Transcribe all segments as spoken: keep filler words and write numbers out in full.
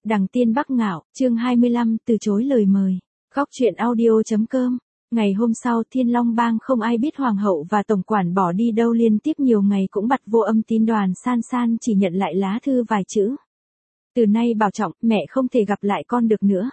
Đằng Tiên Bắc Ngạo, chương hai mươi lăm, từ chối lời mời. Góc truyện audio.com. Ngày hôm sau Thiên Long Bang không ai biết hoàng hậu và tổng quản bỏ đi đâu, liên tiếp nhiều ngày cũng bặt vô âm tín. Đoàn San San chỉ nhận lại lá thư vài chữ. Từ nay bảo trọng, mẹ không thể gặp lại con được nữa.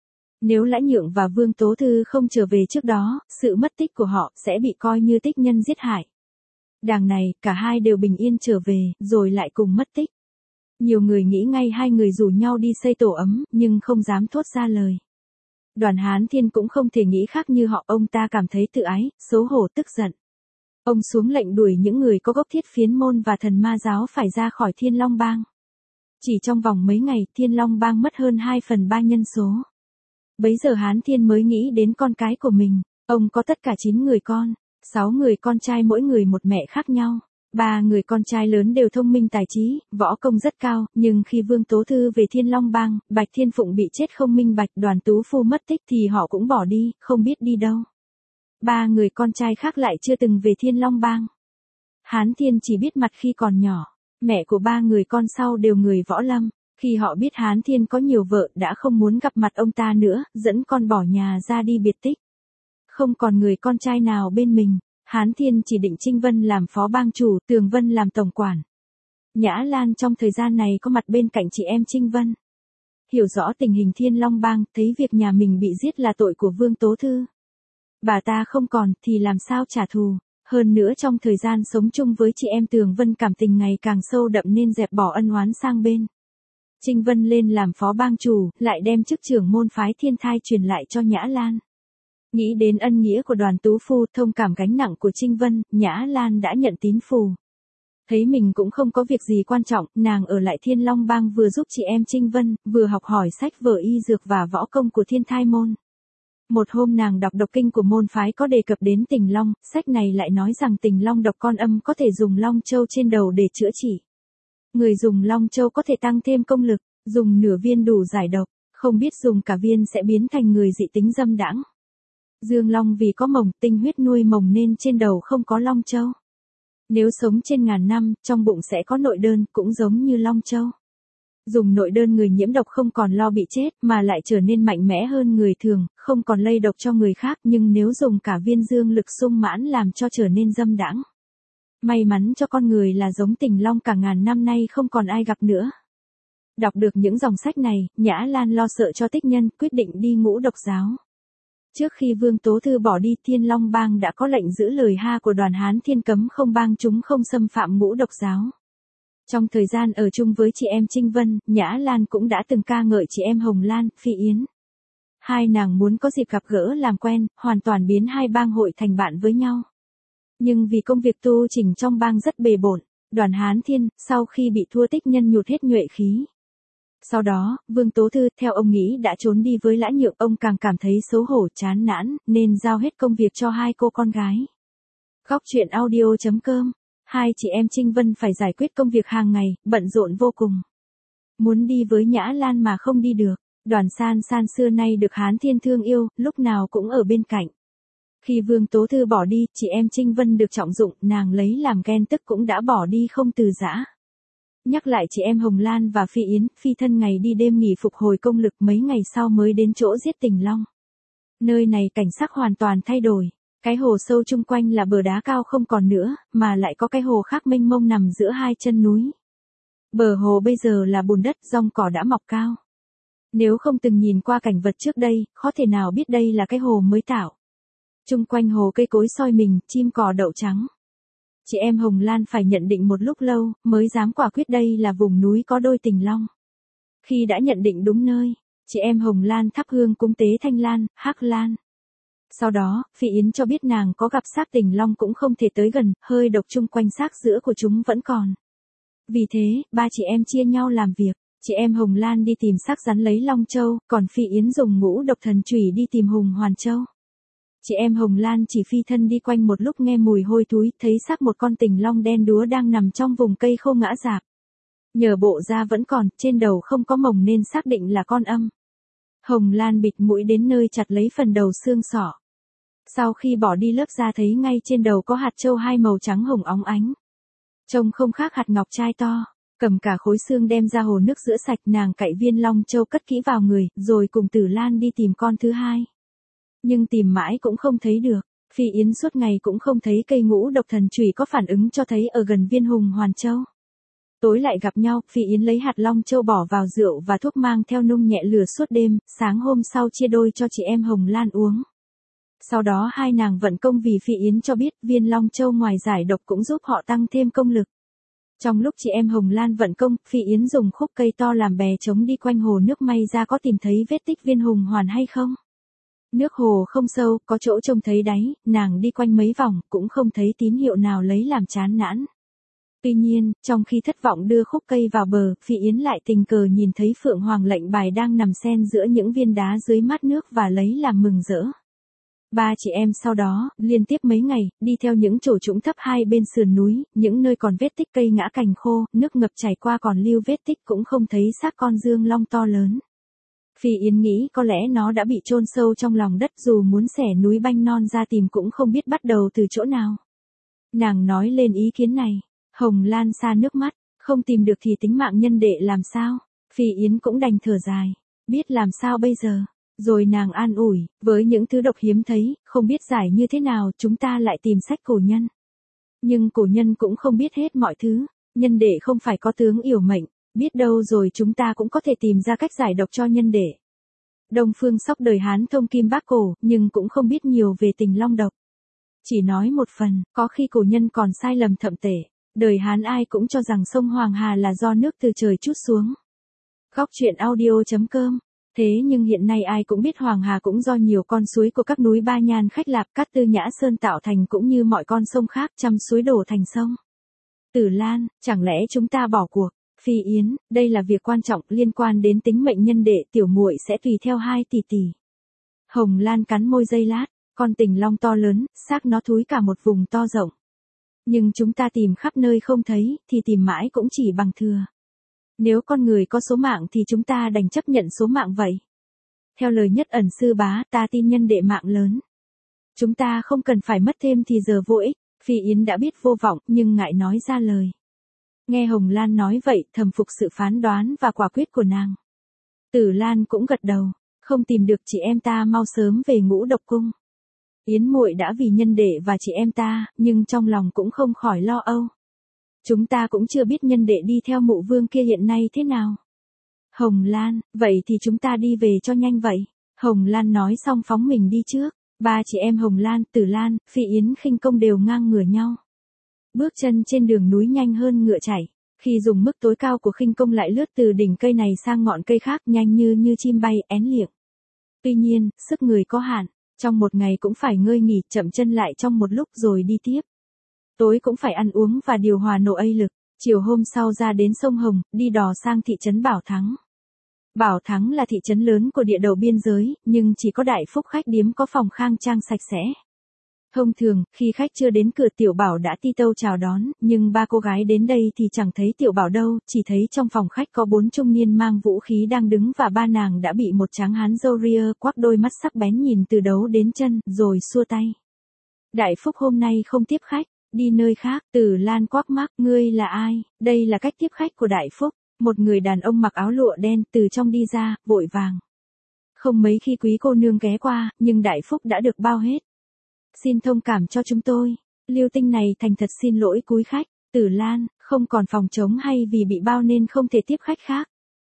Nếu Lã Nhượng và Vương Tố Thư không trở về trước đó, sự mất tích của họ sẽ bị coi như tích nhân giết hại. Đằng này, cả hai đều bình yên trở về, rồi lại cùng mất tích. Nhiều người nghĩ ngay hai người rủ nhau đi xây tổ ấm, nhưng không dám thốt ra lời. Đoàn Hán Thiên cũng không thể nghĩ khác như họ, ông ta cảm thấy tự ái, xấu hổ, tức giận. Ông xuống lệnh đuổi những người có gốc Thiết Phiến môn và Thần Ma giáo phải ra khỏi Thiên Long Bang. Chỉ trong vòng mấy ngày, Thiên Long Bang mất hơn hai phần ba nhân số. Bấy giờ Hán Thiên mới nghĩ đến con cái của mình. Ông có tất cả chín người con, sáu người con trai mỗi người một mẹ khác nhau. Ba người con trai lớn đều thông minh tài trí, võ công rất cao, nhưng khi Vương Tố Thư về Thiên Long Bang, Bạch Thiên Phụng bị chết không minh bạch, Đoàn Tú Phu mất tích thì họ cũng bỏ đi, không biết đi đâu. Ba người con trai khác lại chưa từng về Thiên Long Bang. Hán Thiên chỉ biết mặt khi còn nhỏ, mẹ của ba người con sau đều người võ lâm. Khi họ biết Hán Thiên có nhiều vợ đã không muốn gặp mặt ông ta nữa, dẫn con bỏ nhà ra đi biệt tích. Không còn người con trai nào bên mình. Hán Thiên chỉ định Trinh Vân làm phó bang chủ, Tường Vân làm tổng quản. Nhã Lan trong thời gian này có mặt bên cạnh chị em Trinh Vân. Hiểu rõ tình hình Thiên Long Bang, thấy việc nhà mình bị giết là tội của Vương Tố Thư. Bà ta không còn thì làm sao trả thù. Hơn nữa trong thời gian sống chung với chị em Tường Vân cảm tình ngày càng sâu đậm nên dẹp bỏ ân oán sang bên. Trinh Vân lên làm phó bang chủ, lại đem chức trưởng môn phái Thiên Thai truyền lại cho Nhã Lan. Nghĩ đến ân nghĩa của Đoàn Tú Phu, thông cảm gánh nặng của Trinh Vân, Nhã Lan đã nhận tín phù. Thấy mình cũng không có việc gì quan trọng, nàng ở lại Thiên Long Bang vừa giúp chị em Trinh Vân, vừa học hỏi sách vở y dược và võ công của Thiên Thai môn. Một hôm nàng đọc độc kinh của môn phái có đề cập đến Tình Long, sách này lại nói rằng Tình Long độc con âm có thể dùng Long Châu trên đầu để chữa trị. Người dùng Long Châu có thể tăng thêm công lực, dùng nửa viên đủ giải độc, không biết dùng cả viên sẽ biến thành người dị tính dâm đãng. Dương Long vì có mồng, tinh huyết nuôi mồng nên trên đầu không có Long Châu. Nếu sống trên ngàn năm, trong bụng sẽ có nội đơn, cũng giống như Long Châu. Dùng nội đơn người nhiễm độc không còn lo bị chết, mà lại trở nên mạnh mẽ hơn người thường, không còn lây độc cho người khác, nhưng nếu dùng cả viên dương lực sung mãn làm cho trở nên dâm đãng. May mắn cho con người là giống Tình Long cả ngàn năm nay không còn ai gặp nữa. Đọc được những dòng sách này, Nhã Lan lo sợ cho tích nhân, quyết định đi Ngũ Độc giáo. Trước khi Vương Tố Thư bỏ đi, Thiên Long Bang đã có lệnh giữ lời ha của Đoàn Hán Thiên cấm không bang chúng không xâm phạm Ngũ Độc giáo. Trong thời gian ở chung với chị em Trinh Vân, Nhã Lan cũng đã từng ca ngợi chị em Hồng Lan, Phi Yến. Hai nàng muốn có dịp gặp gỡ làm quen, hoàn toàn biến hai bang hội thành bạn với nhau. Nhưng vì công việc tu chỉnh trong bang rất bề bộn, Đoàn Hán Thiên, sau khi bị thua tích nhân nhụt hết nhuệ khí. Sau đó, Vương Tố Thư, theo ông nghĩ đã trốn đi với Lã Nhượng, ông càng cảm thấy xấu hổ chán nản, nên giao hết công việc cho hai cô con gái. Góc truyện audio.com. Hai chị em Trinh Vân phải giải quyết công việc hàng ngày, bận rộn vô cùng. Muốn đi với Nhã Lan mà không đi được, Đoàn San San xưa nay được Hán Thiên thương yêu, lúc nào cũng ở bên cạnh. Khi Vương Tố Thư bỏ đi, chị em Trinh Vân được trọng dụng, nàng lấy làm ghen tức cũng đã bỏ đi không từ giã. Nhắc lại chị em Hồng Lan và Phi Yến, Phi thân ngày đi đêm nghỉ phục hồi công lực, mấy ngày sau mới đến chỗ giết Tình Long. Nơi này cảnh sắc hoàn toàn thay đổi, cái hồ sâu chung quanh là bờ đá cao không còn nữa, mà lại có cái hồ khác mênh mông nằm giữa hai chân núi. Bờ hồ bây giờ là bùn đất, rong cỏ đã mọc cao. Nếu không từng nhìn qua cảnh vật trước đây, khó thể nào biết đây là cái hồ mới tạo. Chung quanh hồ cây cối soi mình, chim cò đậu trắng. Chị em Hồng Lan phải nhận định một lúc lâu, mới dám quả quyết đây là vùng núi có đôi Tình Long. Khi đã nhận định đúng nơi, chị em Hồng Lan thắp hương cúng tế Thanh Lan, Hắc Lan. Sau đó, Phi Yến cho biết nàng có gặp xác Tình Long cũng không thể tới gần, hơi độc chung quanh xác giữa của chúng vẫn còn. Vì thế, ba chị em chia nhau làm việc, chị em Hồng Lan đi tìm xác rắn lấy Long Châu, còn Phi Yến dùng Ngũ Độc Thần Chủy đi tìm Hùng Hoàn Châu. Chị em Hồng Lan chỉ phi thân đi quanh một lúc nghe mùi hôi thối, thấy xác một con Tình Long đen đúa đang nằm trong vùng cây khô ngã rạp. Nhờ bộ da vẫn còn, trên đầu không có mồng nên xác định là con âm. Hồng Lan bịt mũi đến nơi chặt lấy phần đầu xương sọ. Sau khi bỏ đi lớp da thấy ngay trên đầu có hạt châu hai màu trắng hồng óng ánh. Trông không khác hạt ngọc trai to. Cầm cả khối xương đem ra hồ nước rửa sạch, nàng cạy viên long châu cất kỹ vào người, rồi cùng Tử Lan đi tìm con thứ hai. Nhưng tìm mãi cũng không thấy được. Phi Yến suốt ngày cũng không thấy cây ngũ độc thần chùy có phản ứng cho thấy ở gần viên hùng hoàn châu. Tối lại gặp nhau, Phi Yến lấy hạt long châu bỏ vào rượu và thuốc mang theo nung nhẹ lửa suốt đêm, sáng hôm sau chia đôi cho chị em Hồng Lan uống. Sau đó hai nàng vận công vì Phi Yến cho biết viên long châu ngoài giải độc cũng giúp họ tăng thêm công lực. Trong lúc chị em Hồng Lan vận công, Phi Yến dùng khúc cây to làm bè chống đi quanh hồ nước, may ra có tìm thấy vết tích viên hùng hoàn hay không. Nước hồ không sâu, có chỗ trông thấy đáy, nàng đi quanh mấy vòng, cũng không thấy tín hiệu nào lấy làm chán nản. Tuy nhiên, trong khi thất vọng đưa khúc cây vào bờ, Phi Yến lại tình cờ nhìn thấy Phượng Hoàng lệnh bài đang nằm xen giữa những viên đá dưới mát nước và lấy làm mừng rỡ. Ba chị em sau đó, liên tiếp mấy ngày, đi theo những chỗ trũng thấp hai bên sườn núi, những nơi còn vết tích cây ngã cành khô, nước ngập chảy qua còn lưu vết tích cũng không thấy xác con dương long to lớn. Phi Yến nghĩ có lẽ nó đã bị chôn sâu trong lòng đất, dù muốn xẻ núi banh non ra tìm cũng không biết bắt đầu từ chỗ nào. Nàng nói lên ý kiến này, Hồng Lan xa nước mắt, không tìm được thì tính mạng nhân đệ làm sao? Phi Yến cũng đành thở dài, biết làm sao bây giờ. Rồi nàng an ủi, với những thứ độc hiếm thấy, không biết giải như thế nào, chúng ta lại tìm sách cổ nhân. Nhưng cổ nhân cũng không biết hết mọi thứ, nhân đệ không phải có tướng yểu mệnh, biết đâu rồi chúng ta cũng có thể tìm ra cách giải độc cho nhân đệ. Đông Phương Sóc đời Hán thông kim bác cổ, nhưng cũng không biết nhiều về tình long độc. Chỉ nói một phần, có khi cổ nhân còn sai lầm thậm tệ, đời Hán ai cũng cho rằng sông Hoàng Hà là do nước từ trời trút xuống. Góc truyện audio chấm com. Thế nhưng hiện nay ai cũng biết Hoàng Hà cũng do nhiều con suối của các núi Ba Nhan Khách Lạp, Cát Tư Nhã Sơn tạo thành, cũng như mọi con sông khác, trăm suối đổ thành sông. Tử Lan, chẳng lẽ chúng ta bỏ cuộc? Phi Yến, đây là việc quan trọng liên quan đến tính mệnh nhân đệ, tiểu muội sẽ tùy theo hai tỷ tỷ. Hồng Lan cắn môi giây lát, con tình long to lớn, xác nó thúi cả một vùng to rộng. Nhưng chúng ta tìm khắp nơi không thấy, thì tìm mãi cũng chỉ bằng thừa. Nếu con người có số mạng thì chúng ta đành chấp nhận số mạng vậy. Theo lời Nhất Ẩn sư bá, ta tin nhân đệ mạng lớn. Chúng ta không cần phải mất thêm thì giờ vô ích. Phi Yến đã biết vô vọng, nhưng ngại nói ra lời. Nghe Hồng Lan nói vậy, thầm phục sự phán đoán và quả quyết của nàng. Tử Lan cũng gật đầu, không tìm được chị em ta mau sớm về Ngũ Độc Cung. Yến muội đã vì nhân đệ và chị em ta, nhưng trong lòng cũng không khỏi lo âu. Chúng ta cũng chưa biết nhân đệ đi theo mụ vương kia hiện nay thế nào. Hồng Lan, vậy thì chúng ta đi về cho nhanh vậy. Hồng Lan nói xong phóng mình đi trước. Ba chị em Hồng Lan, Tử Lan, Phi Yến khinh công đều ngang ngửa nhau. Bước chân trên đường núi nhanh hơn ngựa chạy. Khi dùng mức tối cao của khinh công lại lướt từ đỉnh cây này sang ngọn cây khác, nhanh như như chim bay, én liệng. Tuy nhiên, sức người có hạn. Trong một ngày cũng phải ngơi nghỉ, chậm chân lại trong một lúc rồi đi tiếp. Tối cũng phải ăn uống và điều hòa nội ây lực. Chiều hôm sau ra đến sông Hồng, đi đò sang thị trấn Bảo Thắng. Bảo Thắng là thị trấn lớn của địa đầu biên giới, nhưng chỉ có Đại Phúc khách điếm có phòng khang trang sạch sẽ. Thông thường, khi khách chưa đến cửa, Tiểu Bảo đã ti tâu chào đón, nhưng ba cô gái đến đây thì chẳng thấy Tiểu Bảo đâu, chỉ thấy trong phòng khách có bốn trung niên mang vũ khí đang đứng, và ba nàng đã bị một tráng hán râu ria quắc đôi mắt sắc bén nhìn từ đầu đến chân, rồi xua tay. Đại Phúc hôm nay không tiếp khách, đi nơi khác. Tử Lan quắc mắt, ngươi là ai? Đây là cách tiếp khách của Đại Phúc. Một người đàn ông mặc áo lụa đen từ trong đi ra, vội vàng. Không mấy khi quý cô nương ghé qua, nhưng Đại Phúc đã được bao hết. Xin thông cảm cho chúng tôi. Lưu Tinh này thành thật xin lỗi cúi khách. Tử Lan, không còn phòng trống hay vì bị bao nên không thể tiếp khách khác?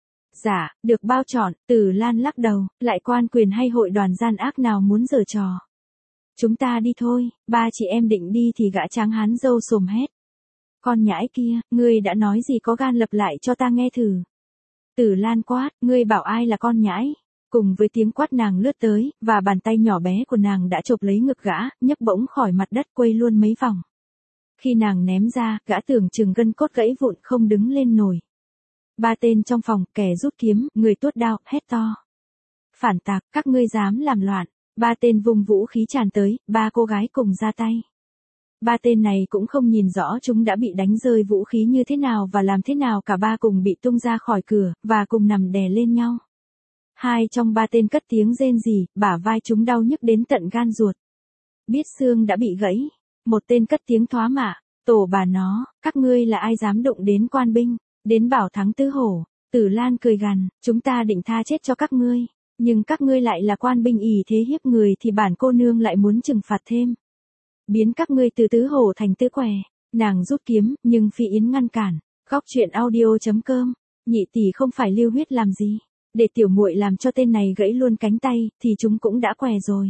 Dạ, được bao trọn. Tử Lan lắc đầu, lại quan quyền hay hội đoàn gian ác nào muốn giở trò. Chúng ta đi thôi. Ba chị em định đi thì gã tráng hán râu sồm hét. Con nhãi kia, ngươi đã nói gì, có gan lập lại cho ta nghe thử. Tử Lan quát, ngươi bảo ai là con nhãi? Cùng với tiếng quát nàng lướt tới, và bàn tay nhỏ bé của nàng đã chộp lấy ngực gã, nhấc bổng khỏi mặt đất quay luôn mấy vòng. Khi nàng ném ra, gã tưởng chừng gân cốt gãy vụn không đứng lên nổi. Ba tên trong phòng, kẻ rút kiếm, người tuốt đao, hét to. Phản tặc, các ngươi dám làm loạn. Ba tên vùng vũ khí tràn tới, ba cô gái cùng ra tay. Ba tên này cũng không nhìn rõ chúng đã bị đánh rơi vũ khí như thế nào và làm thế nào, cả ba cùng bị tung ra khỏi cửa, và cùng nằm đè lên nhau. Hai trong ba tên cất tiếng rên rỉ, bả vai chúng đau nhức đến tận gan ruột. Biết xương đã bị gãy. Một tên cất tiếng thoá mạ, tổ bà nó, các ngươi là ai dám đụng đến quan binh? Đến bảo thắng tứ hổ, Tử Lan cười gằn, chúng ta định tha chết cho các ngươi, nhưng các ngươi lại là quan binh ỷ thế hiếp người thì bản cô nương lại muốn trừng phạt thêm. Biến các ngươi từ tứ hổ thành tứ què, nàng rút kiếm, nhưng Phi Yến ngăn cản. Góc truyện audio.com, nhị tỷ không phải lưu huyết làm gì, để tiểu muội làm cho tên này gãy luôn cánh tay, thì chúng cũng đã què rồi.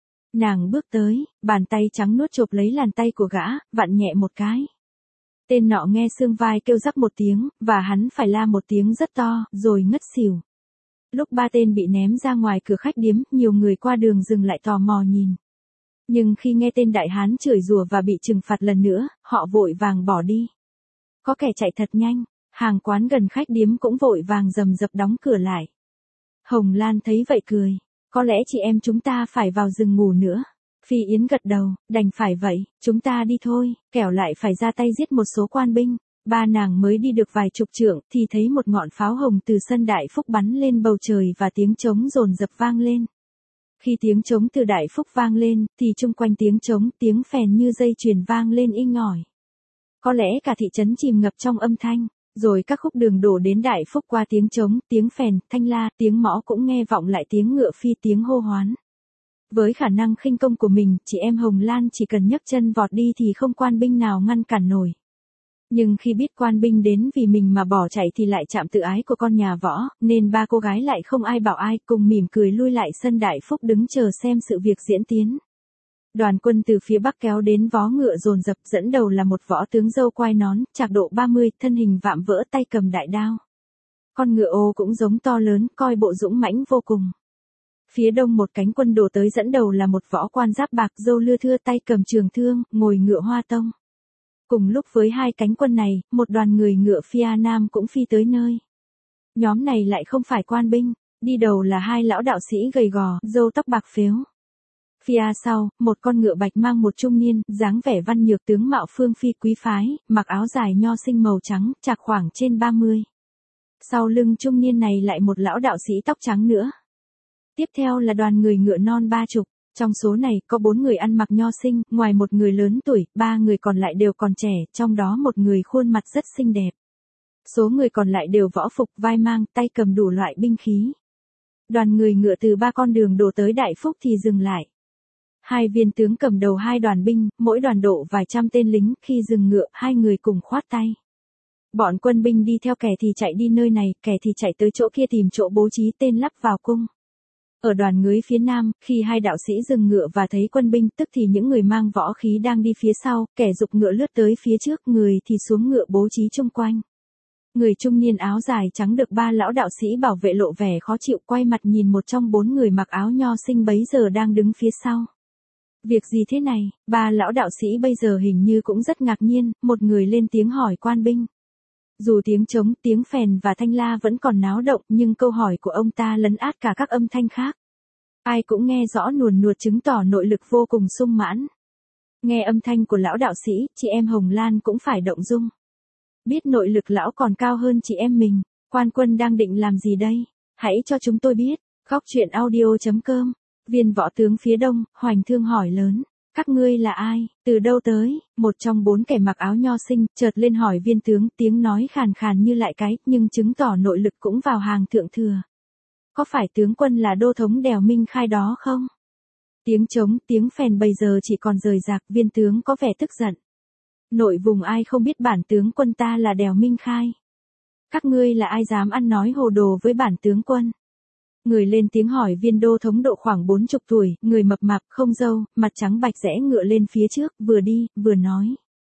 Nàng bước tới, bàn tay trắng nuốt chộp lấy làn tay của gã, vặn nhẹ một cái. Tên nọ nghe xương vai kêu rắc một tiếng, và hắn phải la một tiếng rất to, rồi ngất xỉu. Lúc ba tên bị ném ra ngoài cửa khách điếm, nhiều người qua đường dừng lại tò mò nhìn. Nhưng khi nghe tên đại hán chửi rủa và bị trừng phạt lần nữa, họ vội vàng bỏ đi. Có kẻ chạy thật nhanh, hàng quán gần khách điếm cũng vội vàng rầm rập đóng cửa lại. Hồng Lan thấy vậy cười, có lẽ chị em chúng ta phải vào rừng ngủ nữa. Phi Yến gật đầu, đành phải vậy, chúng ta đi thôi, kẻo lại phải ra tay giết một số quan binh. Ba nàng mới đi được vài chục trượng thì thấy một ngọn pháo hồng từ sân Đại Phúc bắn lên bầu trời và tiếng trống dồn dập vang lên. Khi tiếng trống từ Đại Phúc vang lên thì chung quanh tiếng trống, tiếng phèn như dây chuyền vang lên inh ỏi. Có lẽ cả thị trấn chìm ngập trong âm thanh, rồi các khúc đường đổ đến Đại Phúc qua tiếng trống, tiếng phèn, thanh la, tiếng mõ cũng nghe vọng lại tiếng ngựa phi, tiếng hô hoán. Với khả năng khinh công của mình, chị em Hồng Lan chỉ cần nhấc chân vọt đi thì không quan binh nào ngăn cản nổi. Nhưng khi biết quan binh đến vì mình mà bỏ chạy thì lại chạm tự ái của con nhà võ, nên ba cô gái lại không ai bảo ai, cùng mỉm cười lui lại sân Đại Phúc đứng chờ xem sự việc diễn tiến. Đoàn quân từ phía bắc kéo đến vó ngựa dồn dập, dẫn đầu là một võ tướng râu quai nón, trạc độ ba mươi, thân hình vạm vỡ, tay cầm đại đao. Con ngựa ô cũng giống to lớn, coi bộ dũng mãnh vô cùng. Phía đông một cánh quân đổ tới, dẫn đầu là một võ quan giáp bạc, râu lưa thưa, tay cầm trường thương, ngồi ngựa hoa tông. Cùng lúc với hai cánh quân này, một đoàn người ngựa Phia Nam cũng phi tới nơi. Nhóm này lại không phải quan binh, đi đầu là hai lão đạo sĩ gầy gò, râu tóc bạc phếu. Phía sau, một con ngựa bạch mang một trung niên, dáng vẻ văn nhược, tướng mạo phương phi quý phái, mặc áo dài nho sinh màu trắng, trạc khoảng trên ba mươi. Sau lưng trung niên này lại một lão đạo sĩ tóc trắng nữa. Tiếp theo là đoàn người ngựa non ba chục. Trong số này có bốn người ăn mặc nho sinh, ngoài một người lớn tuổi, ba người còn lại đều còn trẻ, trong đó một người khuôn mặt rất xinh đẹp. Số người còn lại đều võ phục, vai mang, tay cầm đủ loại binh khí. Đoàn người ngựa từ ba con đường đổ tới Đại Phúc thì dừng lại. Hai viên tướng cầm đầu hai đoàn binh, mỗi đoàn độ vài trăm tên lính, khi dừng ngựa, hai người cùng khoát tay. Bọn quân binh đi theo, kẻ thì chạy đi nơi này, kẻ thì chạy tới chỗ kia tìm chỗ bố trí tên lắp vào cung. Ở đoàn ngới phía nam, khi hai đạo sĩ dừng ngựa và thấy quân binh, tức thì những người mang võ khí đang đi phía sau, kẻ giục ngựa lướt tới phía trước, người thì xuống ngựa bố trí chung quanh. Người trung niên áo dài trắng được ba lão đạo sĩ bảo vệ lộ vẻ khó chịu, quay mặt nhìn một trong bốn người mặc áo nho sinh bấy giờ đang đứng phía sau. Việc gì thế này? Ba lão đạo sĩ bây giờ hình như cũng rất ngạc nhiên, một người lên tiếng hỏi quan binh. Dù tiếng trống, tiếng phèn và thanh la vẫn còn náo động, nhưng câu hỏi của ông ta lấn át cả các âm thanh khác. Ai cũng nghe rõ nuồn nuột, chứng tỏ nội lực vô cùng sung mãn. Nghe âm thanh của lão đạo sĩ, chị em Hồng Lan cũng phải động dung. Biết nội lực lão còn cao hơn chị em mình, quan quân đang định làm gì đây? Hãy cho chúng tôi biết. Góc truyện audio.com. Viên võ tướng phía đông, Hoành Thương hỏi lớn. Các ngươi là ai, từ đâu tới? Một trong bốn kẻ mặc áo nho sinh, chợt lên hỏi viên tướng, tiếng nói khàn khàn như lại cái, nhưng chứng tỏ nội lực cũng vào hàng thượng thừa. Có phải tướng quân là đô thống Đèo Minh Khai đó không? Tiếng trống, tiếng phèn bây giờ chỉ còn rời rạc, viên tướng có vẻ tức giận. Nội vùng ai không biết bản tướng quân ta là Đèo Minh Khai? Các ngươi là ai dám ăn nói hồ đồ với bản tướng quân? Người lên tiếng hỏi viên đô thống độ khoảng bốn chục tuổi, người mập mạp, không râu, mặt trắng bạch, rẽ ngựa lên phía trước, vừa đi, vừa nói.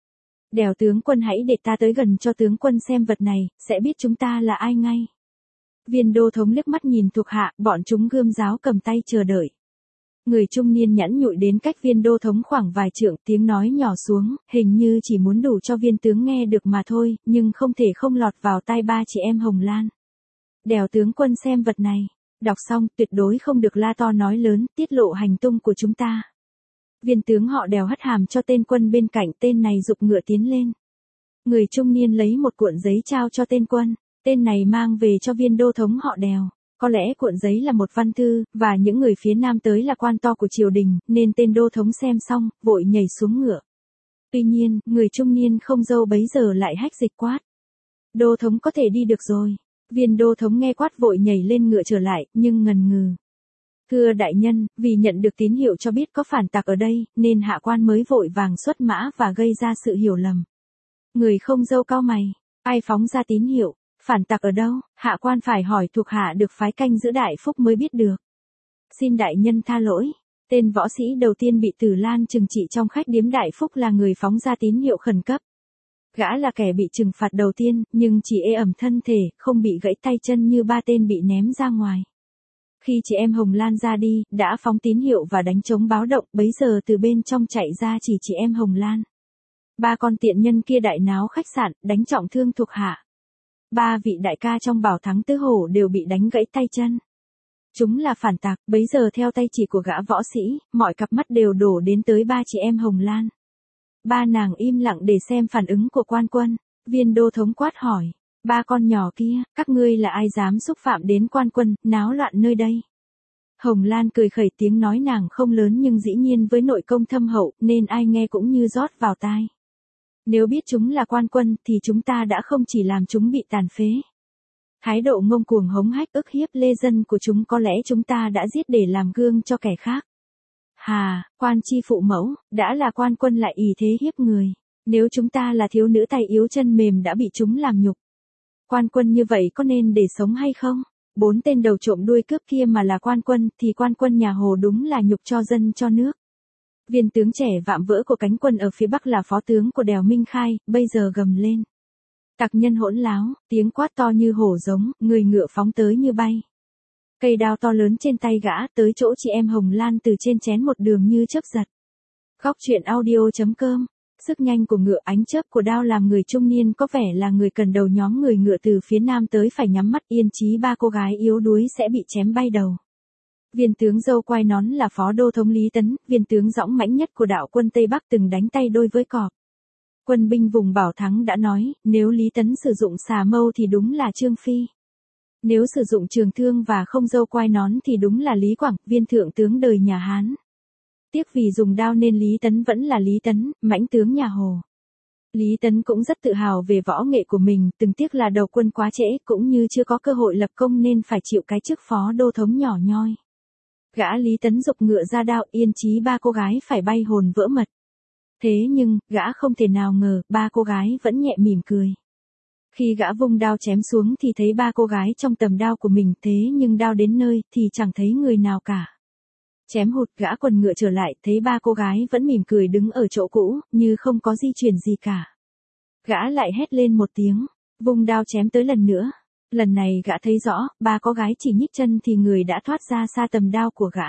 Đèo tướng quân, hãy để ta tới gần cho tướng quân xem vật này, sẽ biết chúng ta là ai ngay. Viên đô thống liếc mắt nhìn thuộc hạ, bọn chúng gươm giáo cầm tay chờ đợi. Người trung niên nhẵn nhụi đến cách viên đô thống khoảng vài trượng, tiếng nói nhỏ xuống, hình như chỉ muốn đủ cho viên tướng nghe được mà thôi, nhưng không thể không lọt vào tai ba chị em Hồng Lan. Đèo tướng quân xem vật này. Đọc xong, tuyệt đối không được la to nói lớn, tiết lộ hành tung của chúng ta. Viên tướng họ Đèo hất hàm cho tên quân bên cạnh, tên này giục ngựa tiến lên. Người trung niên lấy một cuộn giấy trao cho tên quân, tên này mang về cho viên đô thống họ Đèo. Có lẽ cuộn giấy là một văn thư, và những người phía nam tới là quan to của triều đình, nên tên đô thống xem xong, vội nhảy xuống ngựa. Tuy nhiên, người trung niên không râu bấy giờ lại hách dịch quát. Đô thống có thể đi được rồi. Viên đô thống nghe quát vội nhảy lên ngựa trở lại, nhưng ngần ngừ. Thưa đại nhân, vì nhận được tín hiệu cho biết có phản tặc ở đây, nên hạ quan mới vội vàng xuất mã và gây ra sự hiểu lầm. Người không dâu cau mày, ai phóng ra tín hiệu, phản tặc ở đâu, hạ quan phải hỏi thuộc hạ được phái canh giữ Đại Phúc mới biết được. Xin đại nhân tha lỗi, tên võ sĩ đầu tiên bị Tử Lan trừng trị trong khách điếm Đại Phúc là người phóng ra tín hiệu khẩn cấp. Gã là kẻ bị trừng phạt đầu tiên, nhưng chỉ ê ẩm thân thể, không bị gãy tay chân như ba tên bị ném ra ngoài. Khi chị em Hồng Lan ra đi, đã phóng tín hiệu và đánh trống báo động, bấy giờ từ bên trong chạy ra chỉ chị em Hồng Lan. Ba con tiện nhân kia đại náo khách sạn, đánh trọng thương thuộc hạ. Ba vị đại ca trong Bảo Thắng Tứ Hổ đều bị đánh gãy tay chân. Chúng là phản tặc, bấy giờ theo tay chỉ của gã võ sĩ, mọi cặp mắt đều đổ đến tới ba chị em Hồng Lan. Ba nàng im lặng để xem phản ứng của quan quân. Viên đô thống quát hỏi, ba con nhỏ kia, các ngươi là ai dám xúc phạm đến quan quân, náo loạn nơi đây? Hồng Lan cười khẩy, tiếng nói nàng không lớn nhưng dĩ nhiên với nội công thâm hậu, nên ai nghe cũng như rót vào tai. Nếu biết chúng là quan quân, thì chúng ta đã không chỉ làm chúng bị tàn phế. Thái độ ngông cuồng hống hách ức hiếp lê dân của chúng có lẽ chúng ta đã giết để làm gương cho kẻ khác. Hà, quan chi phụ mẫu, đã là quan quân lại ỷ thế hiếp người. Nếu chúng ta là thiếu nữ tay yếu chân mềm đã bị chúng làm nhục. Quan quân như vậy có nên để sống hay không? Bốn tên đầu trộm đuôi cướp kia mà là quan quân thì quan quân nhà Hồ đúng là nhục cho dân cho nước. Viên tướng trẻ vạm vỡ của cánh quân ở phía Bắc là phó tướng của Đèo Minh Khai, bây giờ gầm lên. Tặc nhân hỗn láo, tiếng quát to như hổ giống, người ngựa phóng tới như bay. Cây đao to lớn trên tay gã tới chỗ chị em Hồng Lan từ trên chén một đường như chớp giật. Góc truyện audio chấm com. Sức nhanh của ngựa, ánh chớp của đao làm người trung niên có vẻ là người cần đầu nhóm người ngựa từ phía nam tới phải nhắm mắt yên chí ba cô gái yếu đuối sẽ bị chém bay đầu. Viên tướng dâu quai nón là phó đô thống Lý Tấn, viên tướng dõng mãnh nhất của đạo quân Tây Bắc từng đánh tay đôi với cọp. Quân binh vùng Bảo Thắng đã nói, nếu Lý Tấn sử dụng xà mâu thì đúng là Trương Phi. Nếu sử dụng trường thương và không dâu quai nón thì đúng là Lý Quảng, viên thượng tướng đời nhà Hán. Tiếc vì dùng đao nên Lý Tấn vẫn là Lý Tấn, mãnh tướng nhà Hồ. Lý Tấn cũng rất tự hào về võ nghệ của mình, từng tiếc là đầu quân quá trễ cũng như chưa có cơ hội lập công nên phải chịu cái chức phó đô thống nhỏ nhoi. Gã Lý Tấn giục ngựa ra đao, yên chí ba cô gái phải bay hồn vỡ mật. Thế nhưng, gã không thể nào ngờ, ba cô gái vẫn nhẹ mỉm cười. Khi gã vung đao chém xuống thì thấy ba cô gái trong tầm đao của mình, thế nhưng đao đến nơi thì chẳng thấy người nào cả. Chém hụt, gã quần ngựa trở lại, thấy ba cô gái vẫn mỉm cười đứng ở chỗ cũ, như không có di chuyển gì cả. Gã lại hét lên một tiếng, vung đao chém tới lần nữa. Lần này gã thấy rõ, ba cô gái chỉ nhích chân thì người đã thoát ra xa tầm đao của gã.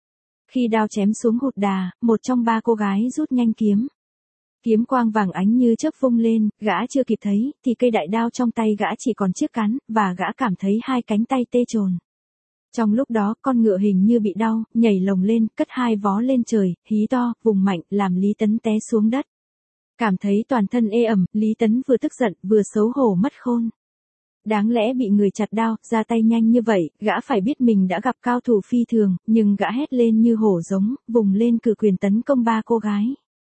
Khi đao chém xuống hụt đà, một trong ba cô gái rút nhanh kiếm. Kiếm quang vàng ánh như chớp vung lên, gã chưa kịp thấy, thì cây đại đao trong tay gã chỉ còn chiếc cán, và gã cảm thấy hai cánh tay tê chồn. Trong lúc đó, con ngựa hình như bị đau, nhảy lồng lên, cất hai vó lên trời, hí to, vùng mạnh, làm Lý Tấn té xuống đất. Cảm thấy toàn thân ê ẩm, Lý Tấn vừa tức giận, vừa xấu hổ mất khôn. Đáng lẽ bị người chặt đao, ra tay nhanh như vậy, gã phải biết mình đã gặp cao thủ phi thường, nhưng gã hét lên như hổ giống, vùng lên cử quyền tấn công ba cô gái.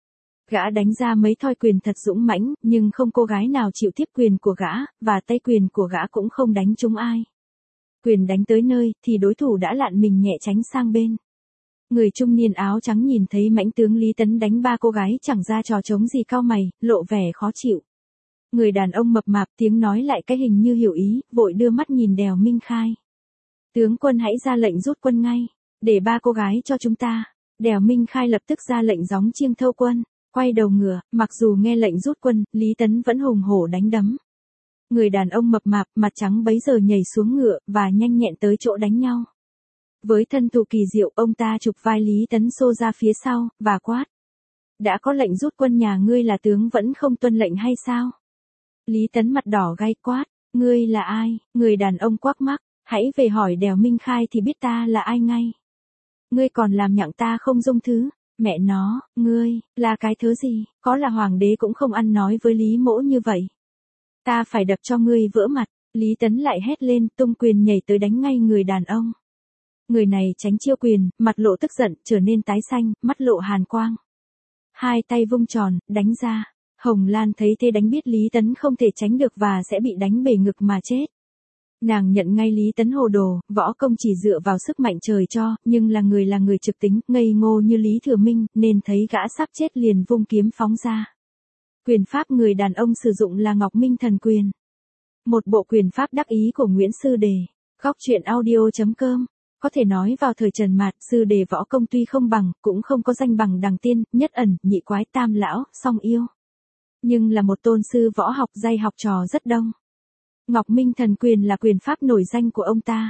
Gã đánh ra mấy thoi quyền thật dũng mãnh, nhưng không cô gái nào chịu tiếp quyền của gã, và tay quyền của gã cũng không đánh trúng ai. Quyền đánh tới nơi, thì đối thủ đã lặn mình nhẹ tránh sang bên. Người trung niên áo trắng nhìn thấy mãnh tướng Lý Tấn đánh ba cô gái chẳng ra trò trống gì, cau mày, lộ vẻ khó chịu. Người đàn ông mập mạp tiếng nói lại cái hình như hiểu ý, vội đưa mắt nhìn Đèo Minh Khai. Tướng quân hãy ra lệnh rút quân ngay, để ba cô gái cho chúng ta. Đèo Minh Khai lập tức ra lệnh gióng chiêng thâu quân, quay đầu ngựa, mặc dù nghe lệnh rút quân, Lý Tấn vẫn hùng hổ đánh đấm. Người đàn ông mập mạp, mặt trắng bấy giờ nhảy xuống ngựa, và nhanh nhẹn tới chỗ đánh nhau. Với thân thủ kỳ diệu, ông ta chụp vai Lý Tấn xô ra phía sau, và quát. Đã có lệnh rút quân, nhà ngươi là tướng vẫn không tuân lệnh hay sao? Lý Tấn mặt đỏ gay quát, ngươi là ai? Người đàn ông quắc mắc, hãy về hỏi Đèo Minh Khai thì biết ta là ai ngay. Ngươi còn làm nhặng ta không dung thứ, mẹ nó, ngươi, là cái thứ gì, có là hoàng đế cũng không ăn nói với Lý Mỗ như vậy. Ta phải đập cho ngươi vỡ mặt, Lý Tấn lại hét lên, tung quyền nhảy tới đánh ngay người đàn ông. Người này tránh chiêu quyền, mặt lộ tức giận, trở nên tái xanh, mắt lộ hàn quang. Hai tay vung tròn, đánh ra. Hồng Lan thấy thế đánh biết Lý Tấn không thể tránh được và sẽ bị đánh bể ngực mà chết. Nàng nhận ngay Lý Tấn hồ đồ, võ công chỉ dựa vào sức mạnh trời cho, nhưng là người là người trực tính, ngây ngô như Lý Thừa Minh, nên thấy gã sắp chết liền vung kiếm phóng ra. Quyền pháp người đàn ông sử dụng là Ngọc Minh Thần Quyền. Một bộ quyền pháp đắc ý của Nguyễn Sư Đề. Góc truyện audio chấm com. Có thể nói vào thời Trần Mạt, Sư Đề võ công tuy không bằng, cũng không có danh bằng Đằng Tiên, Nhất Ẩn, Nhị Quái, Tam Lão, Song Yêu. Nhưng là một tôn sư võ học dạy học trò rất đông. Ngọc Minh Thần Quyền là quyền pháp nổi danh của ông ta.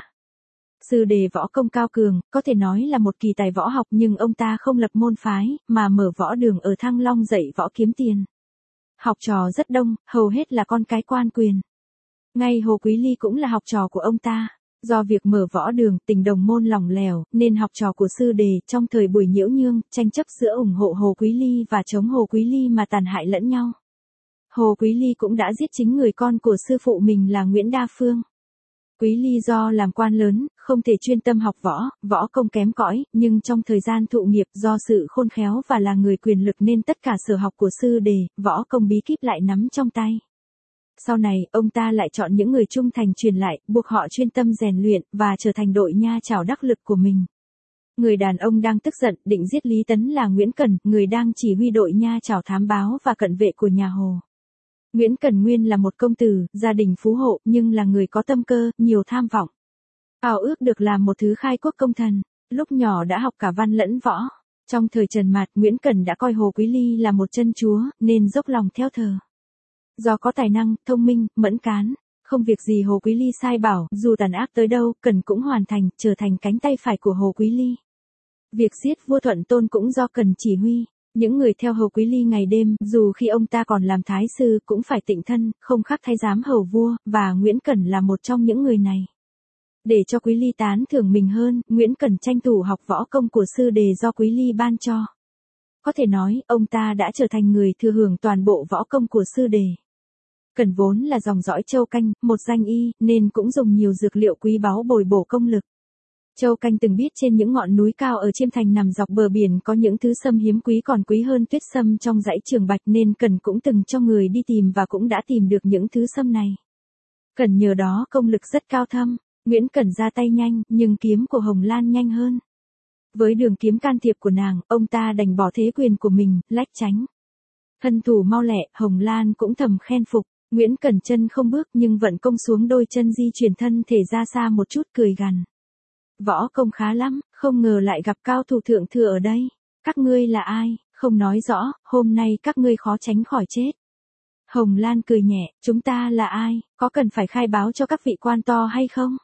Sư Đề võ công cao cường, có thể nói là một kỳ tài võ học, nhưng ông ta không lập môn phái, mà mở võ đường ở Thăng Long dạy võ kiếm tiền. Học trò rất đông, hầu hết là con cái quan quyền. Ngay Hồ Quý Ly cũng là học trò của ông ta. Do việc mở võ đường, tình đồng môn lỏng lẻo, nên học trò của Sư Đề trong thời buổi nhiễu nhương, tranh chấp giữa ủng hộ Hồ Quý Ly và chống Hồ Quý Ly mà tàn hại lẫn nhau. Hồ Quý Ly cũng đã giết chính người con của sư phụ mình là Nguyễn Đa Phương. Quý Ly do làm quan lớn, không thể chuyên tâm học võ, võ công kém cỏi, nhưng trong thời gian thụ nghiệp do sự khôn khéo và là người quyền lực nên tất cả sở học của Sư Đề, võ công bí kíp lại nắm trong tay. Sau này, ông ta lại chọn những người trung thành truyền lại, buộc họ chuyên tâm rèn luyện, và trở thành đội nha chảo đắc lực của mình. Người đàn ông đang tức giận, định giết Lý Tấn là Nguyễn Cần, người đang chỉ huy đội nha chảo thám báo và cận vệ của nhà Hồ. Nguyễn Cần nguyên là một công tử, gia đình phú hộ, nhưng là người có tâm cơ, nhiều tham vọng. Ao ước được làm một thứ khai quốc công thần, lúc nhỏ đã học cả văn lẫn võ. Trong thời Trần Mạt, Nguyễn Cần đã coi Hồ Quý Ly là một chân chúa, nên dốc lòng theo thờ. Do có tài năng, thông minh, mẫn cán, không việc gì Hồ Quý Ly sai bảo, dù tàn ác tới đâu, Cần cũng hoàn thành, trở thành cánh tay phải của Hồ Quý Ly. Việc giết vua Thuận Tôn cũng do Cần chỉ huy. Những người theo Hồ Quý Ly ngày đêm, dù khi ông ta còn làm thái sư, cũng phải tịnh thân, không khác thái giám hầu vua, và Nguyễn Cần là một trong những người này. Để cho Quý Ly tán thưởng mình hơn, Nguyễn Cần tranh thủ học võ công của Sư Đề do Quý Ly ban cho. Có thể nói, ông ta đã trở thành người thừa hưởng toàn bộ võ công của Sư Đề. Cần vốn là dòng dõi Châu Canh, một danh y, nên cũng dùng nhiều dược liệu quý báu bồi bổ công lực. Châu Canh từng biết trên những ngọn núi cao ở Chiêm Thành nằm dọc bờ biển có những thứ sâm hiếm quý còn quý hơn tuyết sâm trong dãy Trường Bạch, nên Cần cũng từng cho người đi tìm và cũng đã tìm được những thứ sâm này. Cần nhờ đó công lực rất cao thâm, Nguyễn Cần ra tay nhanh, nhưng kiếm của Hồng Lan nhanh hơn. Với đường kiếm can thiệp của nàng, ông ta đành bỏ thế quyền của mình, lách tránh. Thân thủ mau lẹ, Hồng Lan cũng thầm khen phục. Nguyễn Cần chân không bước nhưng vận công xuống đôi chân di chuyển thân thể ra xa một chút, cười gằn. Võ công khá lắm, không ngờ lại gặp cao thủ thượng thừa ở đây. Các ngươi là ai, không nói rõ, hôm nay các ngươi khó tránh khỏi chết. Hồng Lan cười nhẹ, chúng ta là ai, có cần phải khai báo cho các vị quan to hay không?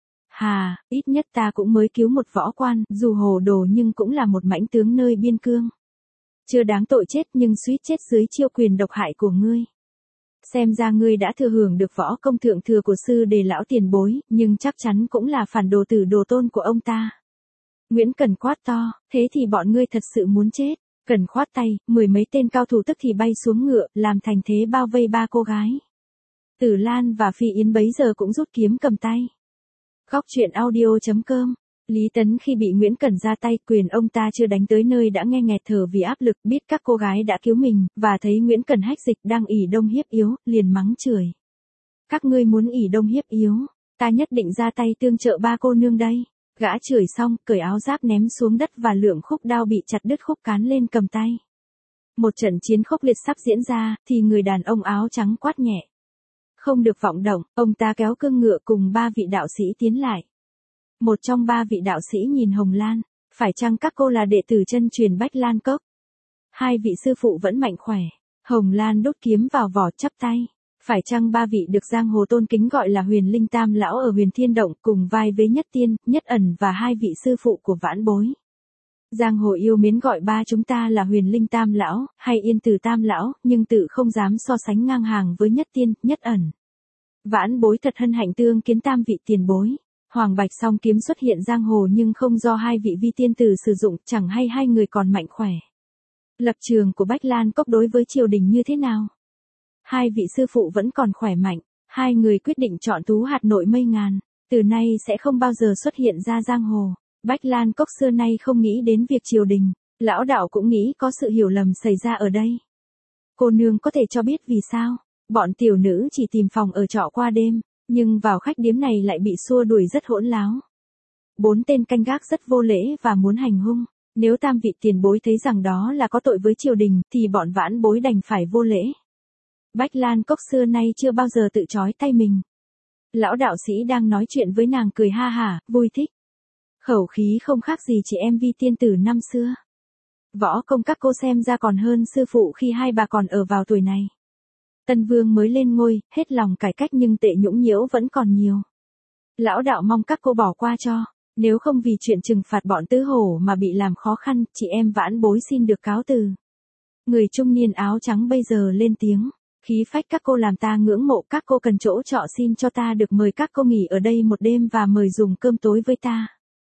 Hà, ít nhất ta cũng mới cứu một võ quan, dù hồ đồ nhưng cũng là một mãnh tướng nơi biên cương. Chưa đáng tội chết nhưng suýt chết dưới chiêu quyền độc hại của ngươi. Xem ra ngươi đã thừa hưởng được võ công thượng thừa của Sư Đề lão tiền bối, nhưng chắc chắn cũng là phản đồ tử đồ tôn của ông ta. Nguyễn Cần quát to, thế thì bọn ngươi thật sự muốn chết. Cần khoát tay, mười mấy tên cao thủ tức thì bay xuống ngựa, làm thành thế bao vây ba cô gái. Tử Lan và Phi Yến bấy giờ cũng rút kiếm cầm tay. Góc truyện audio chấm com. Lý Tấn khi bị Nguyễn Cần ra tay, quyền ông ta chưa đánh tới nơi đã nghe nghẹt thở vì áp lực, biết các cô gái đã cứu mình, và thấy Nguyễn Cần hách dịch đang ỷ đông hiếp yếu, liền mắng chửi. Các ngươi muốn ỷ đông hiếp yếu, ta nhất định ra tay tương trợ ba cô nương đây. Gã chửi xong, cởi áo giáp ném xuống đất và lượng khúc đao bị chặt đứt khúc cán lên cầm tay. Một trận chiến khốc liệt sắp diễn ra, thì người đàn ông áo trắng quát nhẹ. Không được vọng động, ông ta kéo cương ngựa cùng ba vị đạo sĩ tiến lại. Một trong ba vị đạo sĩ nhìn Hồng Lan, phải chăng các cô là đệ tử chân truyền Bách Lan Cốc? Hai vị sư phụ vẫn mạnh khỏe. Hồng Lan đốt kiếm vào vỏ chắp tay. Phải chăng ba vị được giang hồ tôn kính gọi là Huyền Linh Tam Lão ở Huyền Thiên Động cùng vai với Nhất Tiên, Nhất Ẩn và hai vị sư phụ của Vãn Bối? Giang hồ yêu mến gọi ba chúng ta là Huyền Linh Tam Lão, hay Yên Tử Tam Lão, nhưng tự không dám so sánh ngang hàng với Nhất Tiên, Nhất Ẩn. Vãn Bối thật hân hạnh tương kiến tam vị tiền bối. Hoàng Bạch song kiếm xuất hiện giang hồ nhưng không do hai vị vi tiên tử sử dụng, chẳng hay hai người còn mạnh khỏe. Lập trường của Bách Lan Cốc đối với triều đình như thế nào? Hai vị sư phụ vẫn còn khỏe mạnh, hai người quyết định chọn thú hạt nội mây ngàn, từ nay sẽ không bao giờ xuất hiện ra giang hồ. Bách Lan Cốc xưa nay không nghĩ đến việc triều đình, lão đạo cũng nghĩ có sự hiểu lầm xảy ra ở đây. cô nương có thể cho biết vì sao? Bọn tiểu nữ chỉ tìm phòng ở trọ qua đêm, nhưng vào khách điếm này lại bị xua đuổi rất hỗn láo. Bốn tên canh gác rất vô lễ và muốn hành hung. Nếu tam vị tiền bối thấy rằng đó là có tội với triều đình, thì bọn vãn bối đành phải vô lễ. Bách Lan Cốc xưa nay chưa bao giờ tự trói tay mình. Lão đạo sĩ đang nói chuyện với nàng cười ha hả, vui thích. Khẩu khí không khác gì chị em Vi tiên tử năm xưa. Võ công các cô xem ra còn hơn sư phụ khi hai bà còn ở vào tuổi này. Tân vương mới lên ngôi, hết lòng cải cách nhưng tệ nhũng nhiễu vẫn còn nhiều. Lão đạo mong các cô bỏ qua cho, nếu không vì chuyện trừng phạt bọn tứ hổ mà bị làm khó khăn, chị em vãn bối xin được cáo từ. Người trung niên áo trắng bây giờ lên tiếng, khí phách các cô làm ta ngưỡng mộ, các cô cần chỗ trọ xin cho ta được mời các cô nghỉ ở đây một đêm và mời dùng cơm tối với ta.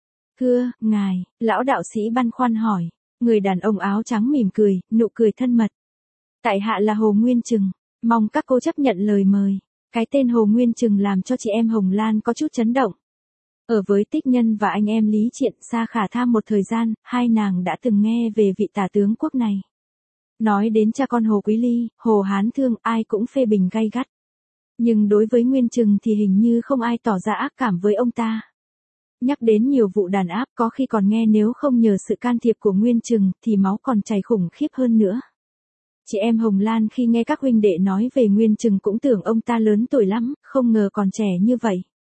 Thưa, ngài, lão đạo sĩ băn khoăn hỏi, người đàn ông áo trắng mỉm cười, nụ cười thân mật. Tại hạ là Hồ Nguyên Trừng, mong các cô chấp nhận lời mời. Cái tên Hồ Nguyên Trừng làm cho chị em Hồng Lan có chút chấn động. Ở với Tích Nhân và anh em Lý Triện xa khả tham một thời gian, hai nàng đã từng nghe về vị tả tướng quốc này. Nói đến cha con Hồ Quý Ly, Hồ Hán Thương ai cũng phê bình gay gắt. Nhưng đối với Nguyên Trừng thì hình như không ai tỏ ra ác cảm với ông ta. Nhắc đến nhiều vụ đàn áp có khi còn nghe nếu không nhờ sự can thiệp của Nguyên Trừng thì máu còn chảy khủng khiếp hơn nữa. Chị em Hồng Lan khi nghe các huynh đệ nói về Nguyên Trừng cũng tưởng ông ta lớn tuổi lắm, không ngờ còn trẻ như vậy.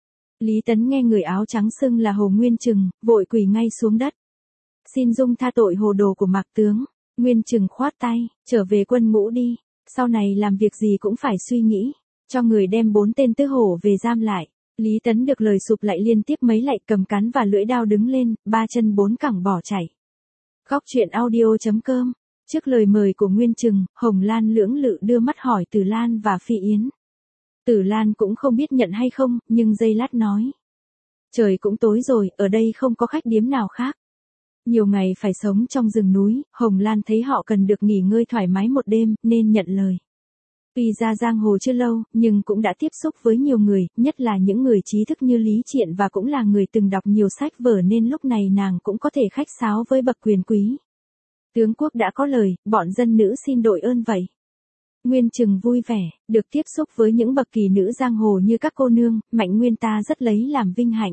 Lý Tấn nghe người áo trắng xưng là Hồ Nguyên Trừng, vội quỳ ngay xuống đất. Xin dung tha tội hồ đồ của Mạc tướng. Nguyên Trừng khoát tay, trở về quân ngũ đi, sau này làm việc gì cũng phải suy nghĩ, cho người đem bốn tên tứ hổ về giam lại. Lý Tấn được lời sụp lại liên tiếp mấy lạy, cầm cán và lưỡi đao đứng lên, ba chân bốn cẳng bỏ chạy. Góc truyện audio chấm com. Trước lời mời của Nguyên Trừng, Hồng Lan lưỡng lự đưa mắt hỏi Tử Lan và Phi Yến. Tử Lan cũng không biết nhận hay không, nhưng giây lát nói. Trời cũng tối rồi, ở đây không có khách điếm nào khác. Nhiều ngày phải sống trong rừng núi, Hồng Lan thấy họ cần được nghỉ ngơi thoải mái một đêm, nên nhận lời. Tuy ra giang hồ chưa lâu, nhưng cũng đã tiếp xúc với nhiều người, nhất là những người trí thức như Lý Triện và cũng là người từng đọc nhiều sách vở nên lúc này nàng cũng có thể khách sáo với bậc quyền quý. Tướng quốc đã có lời, bọn dân nữ xin đội ơn vậy. Nguyên Trừng vui vẻ, được tiếp xúc với những bậc kỳ nữ giang hồ như các cô nương, Mạnh Nguyên ta rất lấy làm vinh hạnh.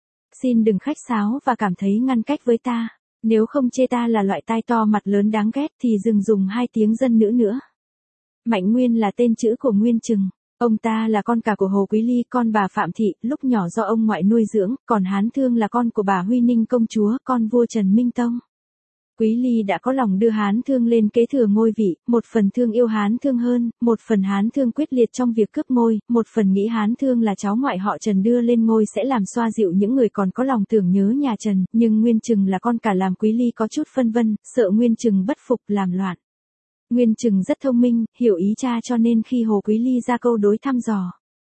Xin đừng khách sáo và cảm thấy ngăn cách với ta, nếu không chê ta là loại tai to mặt lớn đáng ghét thì dừng dùng hai tiếng dân nữ nữa. Mạnh Nguyên là tên chữ của Nguyên Trừng, ông ta là con cả của Hồ Quý Ly, con bà Phạm Thị, lúc nhỏ do ông ngoại nuôi dưỡng, còn Hán Thương là con của bà Huy Ninh công chúa, con vua Trần Minh Tông. Quý Ly đã có lòng đưa Hán Thương lên kế thừa ngôi vị, một phần thương yêu Hán Thương hơn, một phần Hán Thương quyết liệt trong việc cướp ngôi, một phần nghĩ Hán Thương là cháu ngoại họ Trần đưa lên ngôi sẽ làm xoa dịu những người còn có lòng tưởng nhớ nhà Trần, nhưng Nguyên Trừng là con cả làm Quý Ly có chút phân vân, sợ Nguyên Trừng bất phục làm loạn. Nguyên Trừng rất thông minh, hiểu ý cha cho nên khi Hồ Quý Ly ra câu đối thăm dò.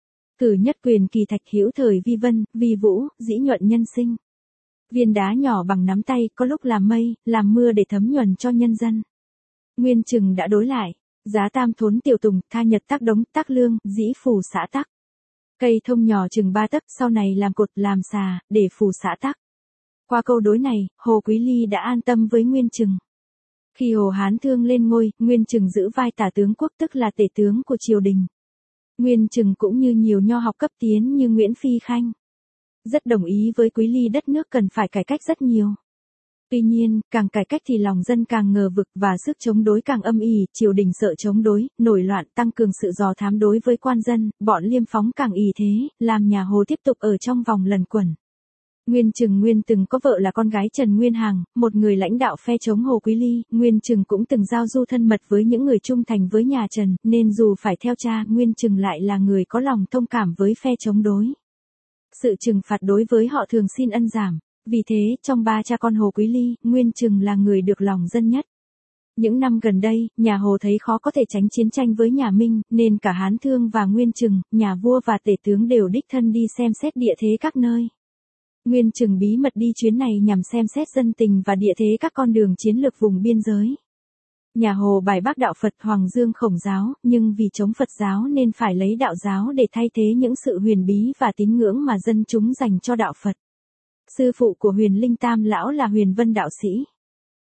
Cử nhất quyền kỳ thạch hữu thời vi vân, vi vũ, dĩ nhuận nhân sinh. Viên đá nhỏ bằng nắm tay, có lúc làm mây, làm mưa để thấm nhuần cho nhân dân. Nguyên Trừng đã đối lại, giá tam thốn tiểu tùng, tha nhật tác đống, tác lương, dĩ phù xã tắc. Cây thông nhỏ chừng ba tấc, sau này làm cột, làm xà, để phù xã tắc. Qua câu đối này, Hồ Quý Ly đã an tâm với Nguyên Trừng. Khi Hồ Hán Thương lên ngôi, Nguyên Trừng giữ vai tả tướng quốc tức là tể tướng của triều đình. Nguyên Trừng cũng như nhiều nho học cấp tiến như Nguyễn Phi Khanh. Rất đồng ý với Quý Ly đất nước cần phải cải cách rất nhiều. Tuy nhiên, càng cải cách thì lòng dân càng ngờ vực và sức chống đối càng âm ỉ, triều đình sợ chống đối, nổi loạn tăng cường sự dò thám đối với quan dân, bọn liêm phóng càng ỉ thế, làm nhà Hồ tiếp tục ở trong vòng lần quẩn. Nguyên Trừng Nguyên từng có vợ là con gái Trần Nguyên Hằng, một người lãnh đạo phe chống Hồ Quý Ly, Nguyên Trừng cũng từng giao du thân mật với những người trung thành với nhà Trần, nên dù phải theo cha, Nguyên Trừng lại là người có lòng thông cảm với phe chống đối. Sự trừng phạt đối với họ thường xin ân giảm, vì thế, trong ba cha con Hồ Quý Ly, Nguyên Trừng là người được lòng dân nhất. Những năm gần đây, nhà Hồ thấy khó có thể tránh chiến tranh với nhà Minh, nên cả Hán Thương và Nguyên Trừng, nhà vua và tể tướng đều đích thân đi xem xét địa thế các nơi. Nguyên Trừng bí mật đi chuyến này nhằm xem xét dân tình và địa thế các con đường chiến lược vùng biên giới. Nhà Hồ bài bác đạo Phật Hoàng Dương Khổng giáo, nhưng vì chống Phật giáo nên phải lấy đạo giáo để thay thế những sự huyền bí và tín ngưỡng mà dân chúng dành cho đạo Phật. Sư phụ của Huyền Linh Tam Lão là Huyền Vân đạo sĩ.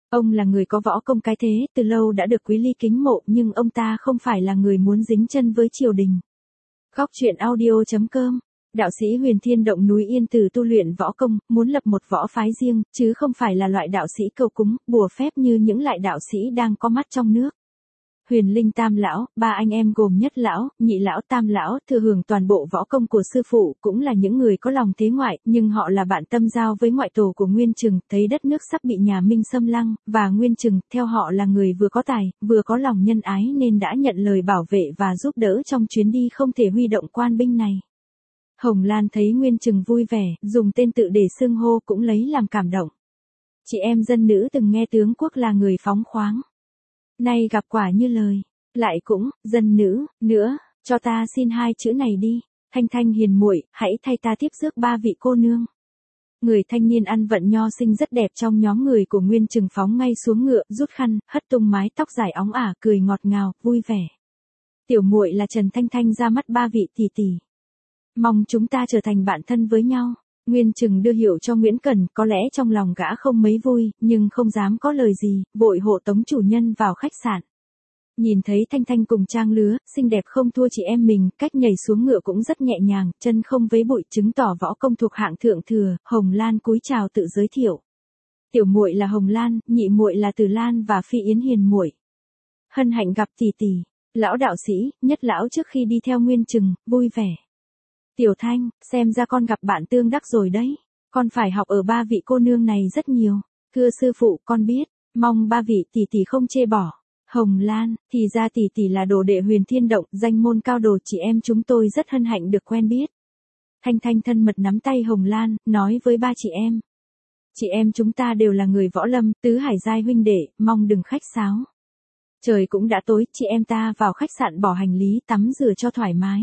Ông là người có võ công cái thế, từ lâu đã được Quý Ly kính mộ, nhưng ông ta không phải là người muốn dính chân với triều đình. Góc truyện audio.com. Đạo sĩ Huyền Thiên động núi Yên Tử tu luyện võ công, muốn lập một võ phái riêng, chứ không phải là loại đạo sĩ cầu cúng, bùa phép như những loại đạo sĩ đang có mắt trong nước. Huyền Linh Tam lão, ba anh em gồm Nhất lão, Nhị lão, Tam lão, thừa hưởng toàn bộ võ công của sư phụ, cũng là những người có lòng thế ngoại, nhưng họ là bạn tâm giao với ngoại tổ của Nguyên Trừng, thấy đất nước sắp bị nhà Minh xâm lăng, và Nguyên Trừng, theo họ là người vừa có tài, vừa có lòng nhân ái nên đã nhận lời bảo vệ và giúp đỡ trong chuyến đi không thể huy động quan binh này. Hồng Lan thấy Nguyên Trừng vui vẻ, dùng tên tự để xưng hô cũng lấy làm cảm động. Chị em dân nữ từng nghe tướng quốc là người phóng khoáng. Nay gặp quả như lời, lại cũng, dân nữ, nữa, cho ta xin hai chữ này đi, Thanh Thanh hiền muội, hãy thay ta tiếp rước ba vị cô nương. Người thanh niên ăn vận nho sinh rất đẹp trong nhóm người của Nguyên Trừng phóng ngay xuống ngựa, rút khăn, hất tung mái tóc dài óng ả, cười ngọt ngào, vui vẻ. Tiểu muội là Trần Thanh Thanh ra mắt ba vị tỷ tỷ. Mong chúng ta trở thành bạn thân với nhau. Nguyên Trừng đưa hiệu cho Nguyễn Cẩn, có lẽ trong lòng gã không mấy vui, nhưng không dám có lời gì, vội hộ tống chủ nhân vào khách sạn. Nhìn thấy Thanh Thanh cùng trang lứa, xinh đẹp không thua chị em mình, cách nhảy xuống ngựa cũng rất nhẹ nhàng, chân không vấy bụi, chứng tỏ võ công thuộc hạng thượng thừa. Hồng Lan cúi chào tự giới thiệu. Tiểu muội là Hồng Lan, nhị muội là Từ Lan và Phi Yến hiền muội. Hân hạnh gặp tỷ tỷ. Lão đạo sĩ, Nhất lão trước khi đi theo Nguyên Trừng, vui vẻ. Tiểu Thanh, xem ra con gặp bạn tương đắc rồi đấy. Con phải học ở ba vị cô nương này rất nhiều. Thưa sư phụ, con biết. Mong ba vị tỷ tỷ không chê bỏ. Hồng Lan, thì ra tỷ tỷ là đồ đệ Huyền Thiên động, danh môn cao đồ, chị em chúng tôi rất hân hạnh được quen biết. Thanh Thanh thân mật nắm tay Hồng Lan, nói với ba chị em. Chị em chúng ta đều là người võ lâm, tứ hải giai huynh đệ, mong đừng khách sáo. Trời cũng đã tối, chị em ta vào khách sạn bỏ hành lý, tắm rửa cho thoải mái.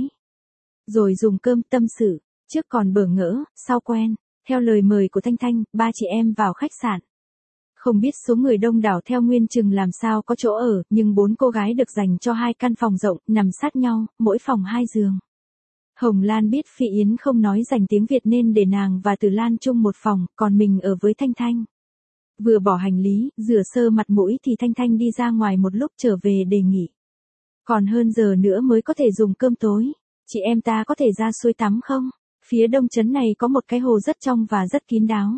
Rồi dùng cơm tâm sự, trước còn bỡ ngỡ, sau quen. Theo lời mời của Thanh Thanh, ba chị em vào khách sạn. Không biết số người đông đảo theo Nguyên Trừng làm sao có chỗ ở, nhưng bốn cô gái được dành cho hai căn phòng rộng, nằm sát nhau, mỗi phòng hai giường. Hồng Lan biết Phi Yến không nói dành tiếng Việt nên để nàng và Từ Lan chung một phòng, còn mình ở với Thanh Thanh. Vừa bỏ hành lý, rửa sơ mặt mũi thì Thanh Thanh đi ra ngoài một lúc trở về đề nghị. Còn hơn giờ nữa mới có thể dùng cơm tối. Chị em ta có thể ra suối tắm không? Phía đông trấn này có một cái hồ rất trong và rất kín đáo.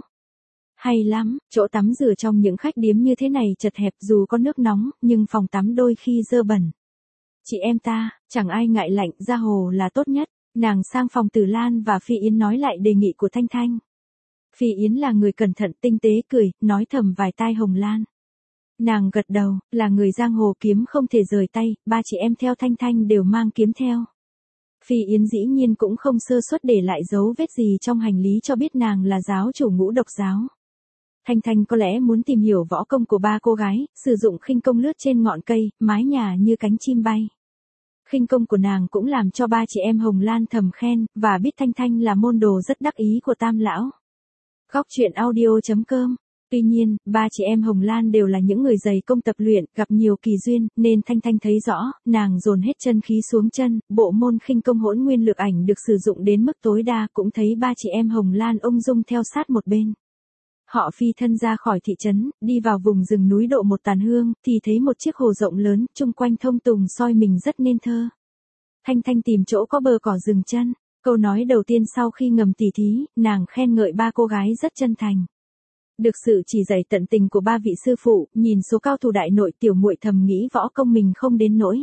Hay lắm, chỗ tắm rửa trong những khách điếm như thế này chật hẹp dù có nước nóng, nhưng phòng tắm đôi khi dơ bẩn. Chị em ta, chẳng ai ngại lạnh, ra hồ là tốt nhất. Nàng sang phòng Từ Lan và Phi Yến nói lại đề nghị của Thanh Thanh. Phi Yến là người cẩn thận tinh tế cười, nói thầm vài tai Hồng Lan. Nàng gật đầu, là người giang hồ kiếm không thể rời tay, ba chị em theo Thanh Thanh đều mang kiếm theo. Phi Yến dĩ nhiên cũng không sơ suất để lại dấu vết gì trong hành lý cho biết nàng là giáo chủ Ngũ Độc giáo. Thanh Thanh có lẽ muốn tìm hiểu võ công của ba cô gái, sử dụng khinh công lướt trên ngọn cây, mái nhà như cánh chim bay. Khinh công của nàng cũng làm cho ba chị em Hồng Lan thầm khen, và biết Thanh Thanh là môn đồ rất đắc ý của Tam lão. Góc truyện audio.com. Tuy nhiên, ba chị em Hồng Lan đều là những người dày công tập luyện, gặp nhiều kỳ duyên, nên Thanh Thanh thấy rõ, nàng dồn hết chân khí xuống chân, bộ môn khinh công hỗn nguyên lược ảnh được sử dụng đến mức tối đa, cũng thấy ba chị em Hồng Lan ung dung theo sát một bên. Họ phi thân ra khỏi thị trấn, đi vào vùng rừng núi độ một tàn hương, thì thấy một chiếc hồ rộng lớn, chung quanh thông tùng soi mình rất nên thơ. Thanh Thanh tìm chỗ có bờ cỏ dừng chân, câu nói đầu tiên sau khi ngầm tỉ thí, nàng khen ngợi ba cô gái rất chân thành. Được sự chỉ dạy tận tình của ba vị sư phụ, nhìn số cao thủ đại nội, tiểu muội thầm nghĩ võ công mình không đến nỗi.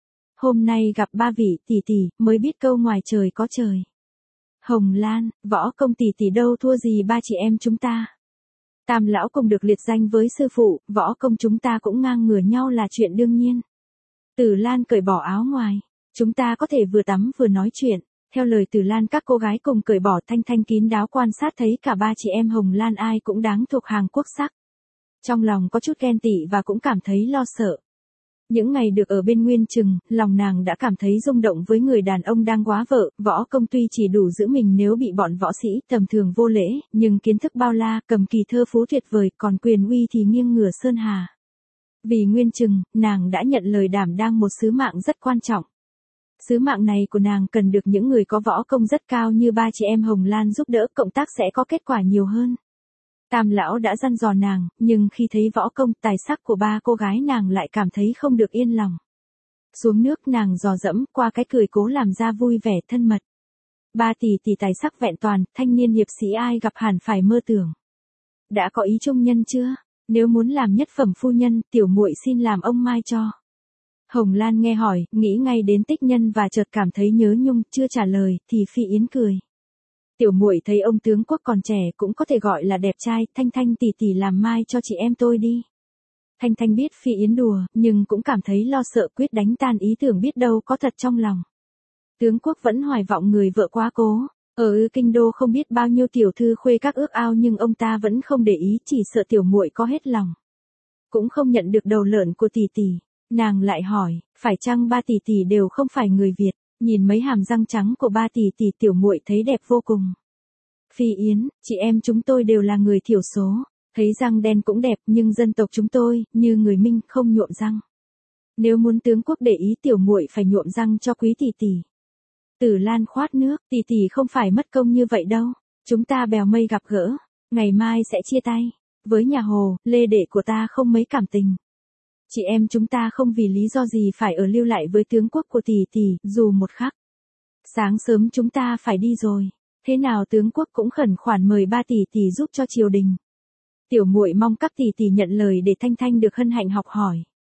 Hôm nay gặp ba vị tỷ tỷ, mới biết câu ngoài trời có trời. Hồng Lan, võ công tỷ tỷ đâu thua gì ba chị em chúng ta. Tam lão cùng được liệt danh với sư phụ, võ công chúng ta cũng ngang ngửa nhau là chuyện đương nhiên. Từ Lan cởi bỏ áo ngoài, chúng ta có thể vừa tắm vừa nói chuyện. Theo lời Từ Lan các cô gái cùng cởi bỏ. Thanh Thanh kín đáo quan sát thấy cả ba chị em Hồng Lan ai cũng đáng thuộc hàng quốc sắc. Trong lòng có chút ghen tị và cũng cảm thấy lo sợ. Những ngày được ở bên Nguyên Trừng, lòng nàng đã cảm thấy rung động với người đàn ông đang góa vợ, võ công tuy chỉ đủ giữ mình nếu bị bọn võ sĩ tầm thường vô lễ, nhưng kiến thức bao la, cầm kỳ thơ phú tuyệt vời, còn quyền uy thì nghiêng ngửa sơn hà. Vì Nguyên Trừng, nàng đã nhận lời đảm đang một sứ mạng rất quan trọng. Sứ mạng này của nàng cần được những người có võ công rất cao như ba chị em Hồng Lan giúp đỡ, cộng tác sẽ có kết quả nhiều hơn. Tam lão đã dặn dò nàng, nhưng khi thấy võ công tài sắc của ba cô gái nàng lại cảm thấy không được yên lòng. Xuống nước nàng dò dẫm qua cái cười cố làm ra vui vẻ thân mật. Ba tỷ tỷ tài sắc vẹn toàn, thanh niên hiệp sĩ ai gặp hẳn phải mơ tưởng. Đã có ý trung nhân chưa? Nếu muốn làm nhất phẩm phu nhân, tiểu muội xin làm ông mai cho. Hồng Lan nghe hỏi, nghĩ ngay đến Tích Nhân và chợt cảm thấy nhớ nhung, chưa trả lời, thì Phi Yến cười. Tiểu muội thấy ông tướng quốc còn trẻ cũng có thể gọi là đẹp trai, Thanh Thanh tỷ tỷ làm mai cho chị em tôi đi. Thanh Thanh biết Phi Yến đùa, nhưng cũng cảm thấy lo sợ, quyết đánh tan ý tưởng biết đâu có thật trong lòng. Tướng quốc vẫn hoài vọng người vợ quá cố. Ở kinh đô không biết bao nhiêu tiểu thư khuê các ước ao nhưng ông ta vẫn không để ý, chỉ sợ tiểu muội có hết lòng. Cũng không nhận được đầu lợn của tỷ tỷ. Nàng lại hỏi, phải chăng ba tỷ tỷ đều không phải người Việt? Nhìn mấy hàm răng trắng của ba tỷ tỷ tiểu muội thấy đẹp vô cùng. Phi Yến, chị em chúng tôi đều là người thiểu số. Thấy răng đen cũng đẹp nhưng dân tộc chúng tôi, như người Minh, không nhuộm răng. Nếu muốn tướng quốc để ý tiểu muội phải nhuộm răng cho quý tỷ tỷ. Tử Lan khoát nước, tỷ tỷ không phải mất công như vậy đâu. Chúng ta bèo mây gặp gỡ, ngày mai sẽ chia tay. Với nhà Hồ, Lê đệ của ta không mấy cảm tình. Chị em chúng ta không vì lý do gì phải ở lưu lại với tướng quốc của tỷ tỷ, dù một khắc. Sáng sớm chúng ta phải đi rồi. Thế nào tướng quốc cũng khẩn khoản mời ba tỷ tỷ giúp cho triều đình. Tiểu muội mong các tỷ tỷ nhận lời để Thanh Thanh được hân hạnh học hỏi.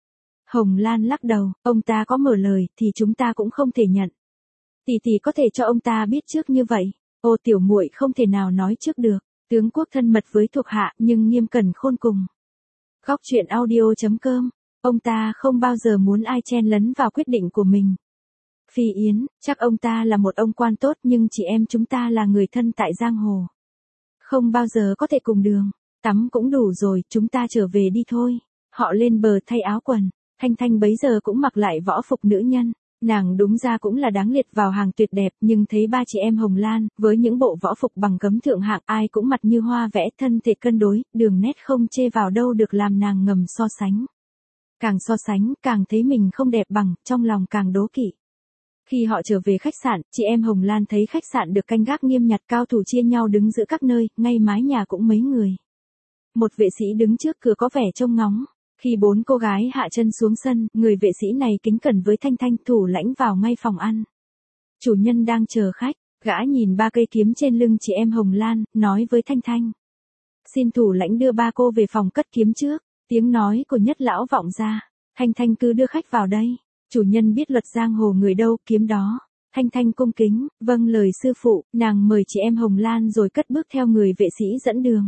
Hồng Lan lắc đầu, ông ta có mở lời thì chúng ta cũng không thể nhận. Tỷ tỷ có thể cho ông ta biết trước như vậy. Ô tiểu muội không thể nào nói trước được. Tướng quốc thân mật với thuộc hạ nhưng nghiêm cẩn khôn cùng. Góc truyện audio chấm com. Ông ta không bao giờ muốn ai chen lấn vào quyết định của mình. Phi Yến, chắc ông ta là một ông quan tốt nhưng chị em chúng ta là người thân tại giang hồ. Không bao giờ có thể cùng đường. Tắm cũng đủ rồi, chúng ta trở về đi thôi. Họ lên bờ thay áo quần. Thanh Thanh bấy giờ cũng mặc lại võ phục nữ nhân. Nàng đúng ra cũng là đáng liệt vào hàng tuyệt đẹp, nhưng thấy ba chị em Hồng Lan, với những bộ võ phục bằng gấm thượng hạng, ai cũng mặt như hoa vẽ, thân thể cân đối, đường nét không chê vào đâu được làm nàng ngầm so sánh. Càng so sánh, càng thấy mình không đẹp bằng, trong lòng càng đố kỵ. Khi họ trở về khách sạn, chị em Hồng Lan thấy khách sạn được canh gác nghiêm nhặt, cao thủ chia nhau đứng giữa các nơi, ngay mái nhà cũng mấy người. Một vệ sĩ đứng trước cửa có vẻ trông ngóng. Khi bốn cô gái hạ chân xuống sân, người vệ sĩ này kính cẩn với Thanh Thanh, thủ lãnh vào ngay phòng ăn. Chủ nhân đang chờ khách, gã nhìn ba cây kiếm trên lưng chị em Hồng Lan, nói với Thanh Thanh. Xin thủ lãnh đưa ba cô về phòng cất kiếm trước. Tiếng nói của Nhất lão vọng ra. Thanh Thanh cứ đưa khách vào đây. Chủ nhân biết luật giang hồ người đâu, kiếm đó. Thanh Thanh cung kính, vâng lời sư phụ, nàng mời chị em Hồng Lan rồi cất bước theo người vệ sĩ dẫn đường.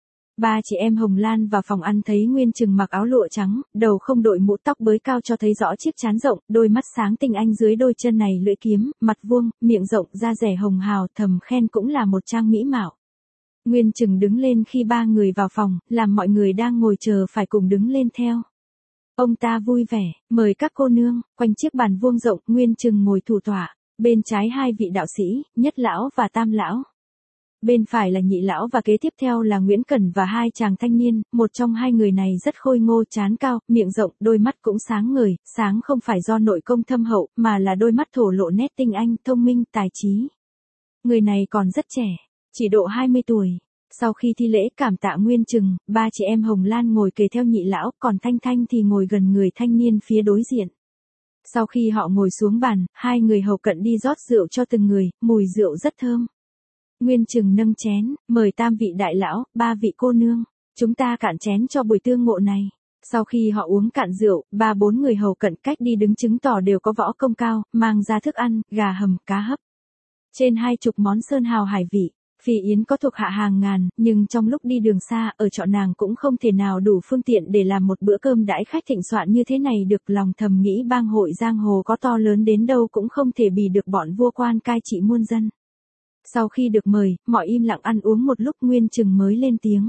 Ba chị em Hồng Lan vào phòng ăn thấy Nguyên Trừng mặc áo lụa trắng, đầu không đội mũ, tóc bới cao cho thấy rõ chiếc trán rộng, đôi mắt sáng tinh anh dưới đôi chân này lưỡi kiếm, mặt vuông, miệng rộng, da rẻ hồng hào, thầm khen cũng là một trang mỹ mạo. Nguyên Trừng đứng lên khi ba người vào phòng, làm mọi người đang ngồi chờ phải cùng đứng lên theo. Ông ta vui vẻ, mời các cô nương, quanh chiếc bàn vuông rộng, Nguyên Trừng ngồi thủ tọa, bên trái hai vị đạo sĩ, Nhất lão và Tam lão. Bên phải là Nhị lão và kế tiếp theo là Nguyễn Cẩn và hai chàng thanh niên, một trong hai người này rất khôi ngô, trán cao, miệng rộng, đôi mắt cũng sáng ngời, sáng không phải do nội công thâm hậu, mà là đôi mắt thổ lộ nét tinh anh, thông minh, tài trí. Người này còn rất trẻ, chỉ độ hai mươi tuổi. Sau khi thi lễ cảm tạ Nguyên Trừng, ba chị em Hồng Lan ngồi kề theo Nhị lão, còn Thanh Thanh thì ngồi gần người thanh niên phía đối diện. Sau khi họ ngồi xuống bàn, hai người hầu cận đi rót rượu cho từng người, mùi rượu rất thơm. Nguyên Trừng nâng chén, mời tam vị đại lão, ba vị cô nương, chúng ta cạn chén cho buổi tương ngộ này. Sau khi họ uống cạn rượu, ba bốn người hầu cận cách đi đứng chứng tỏ đều có võ công cao, mang ra thức ăn, gà hầm, cá hấp. Trên hai chục món sơn hào hải vị. Phi Yến có thuộc hạ hàng ngàn, nhưng trong lúc đi đường xa, ở trọ nàng cũng không thể nào đủ phương tiện để làm một bữa cơm đãi khách thịnh soạn như thế này được. Lòng thầm nghĩ bang hội giang hồ có to lớn đến đâu cũng không thể bì được bọn vua quan cai trị muôn dân. Sau khi được mời, mọi im lặng ăn uống một lúc, Nguyên Trừng mới lên tiếng.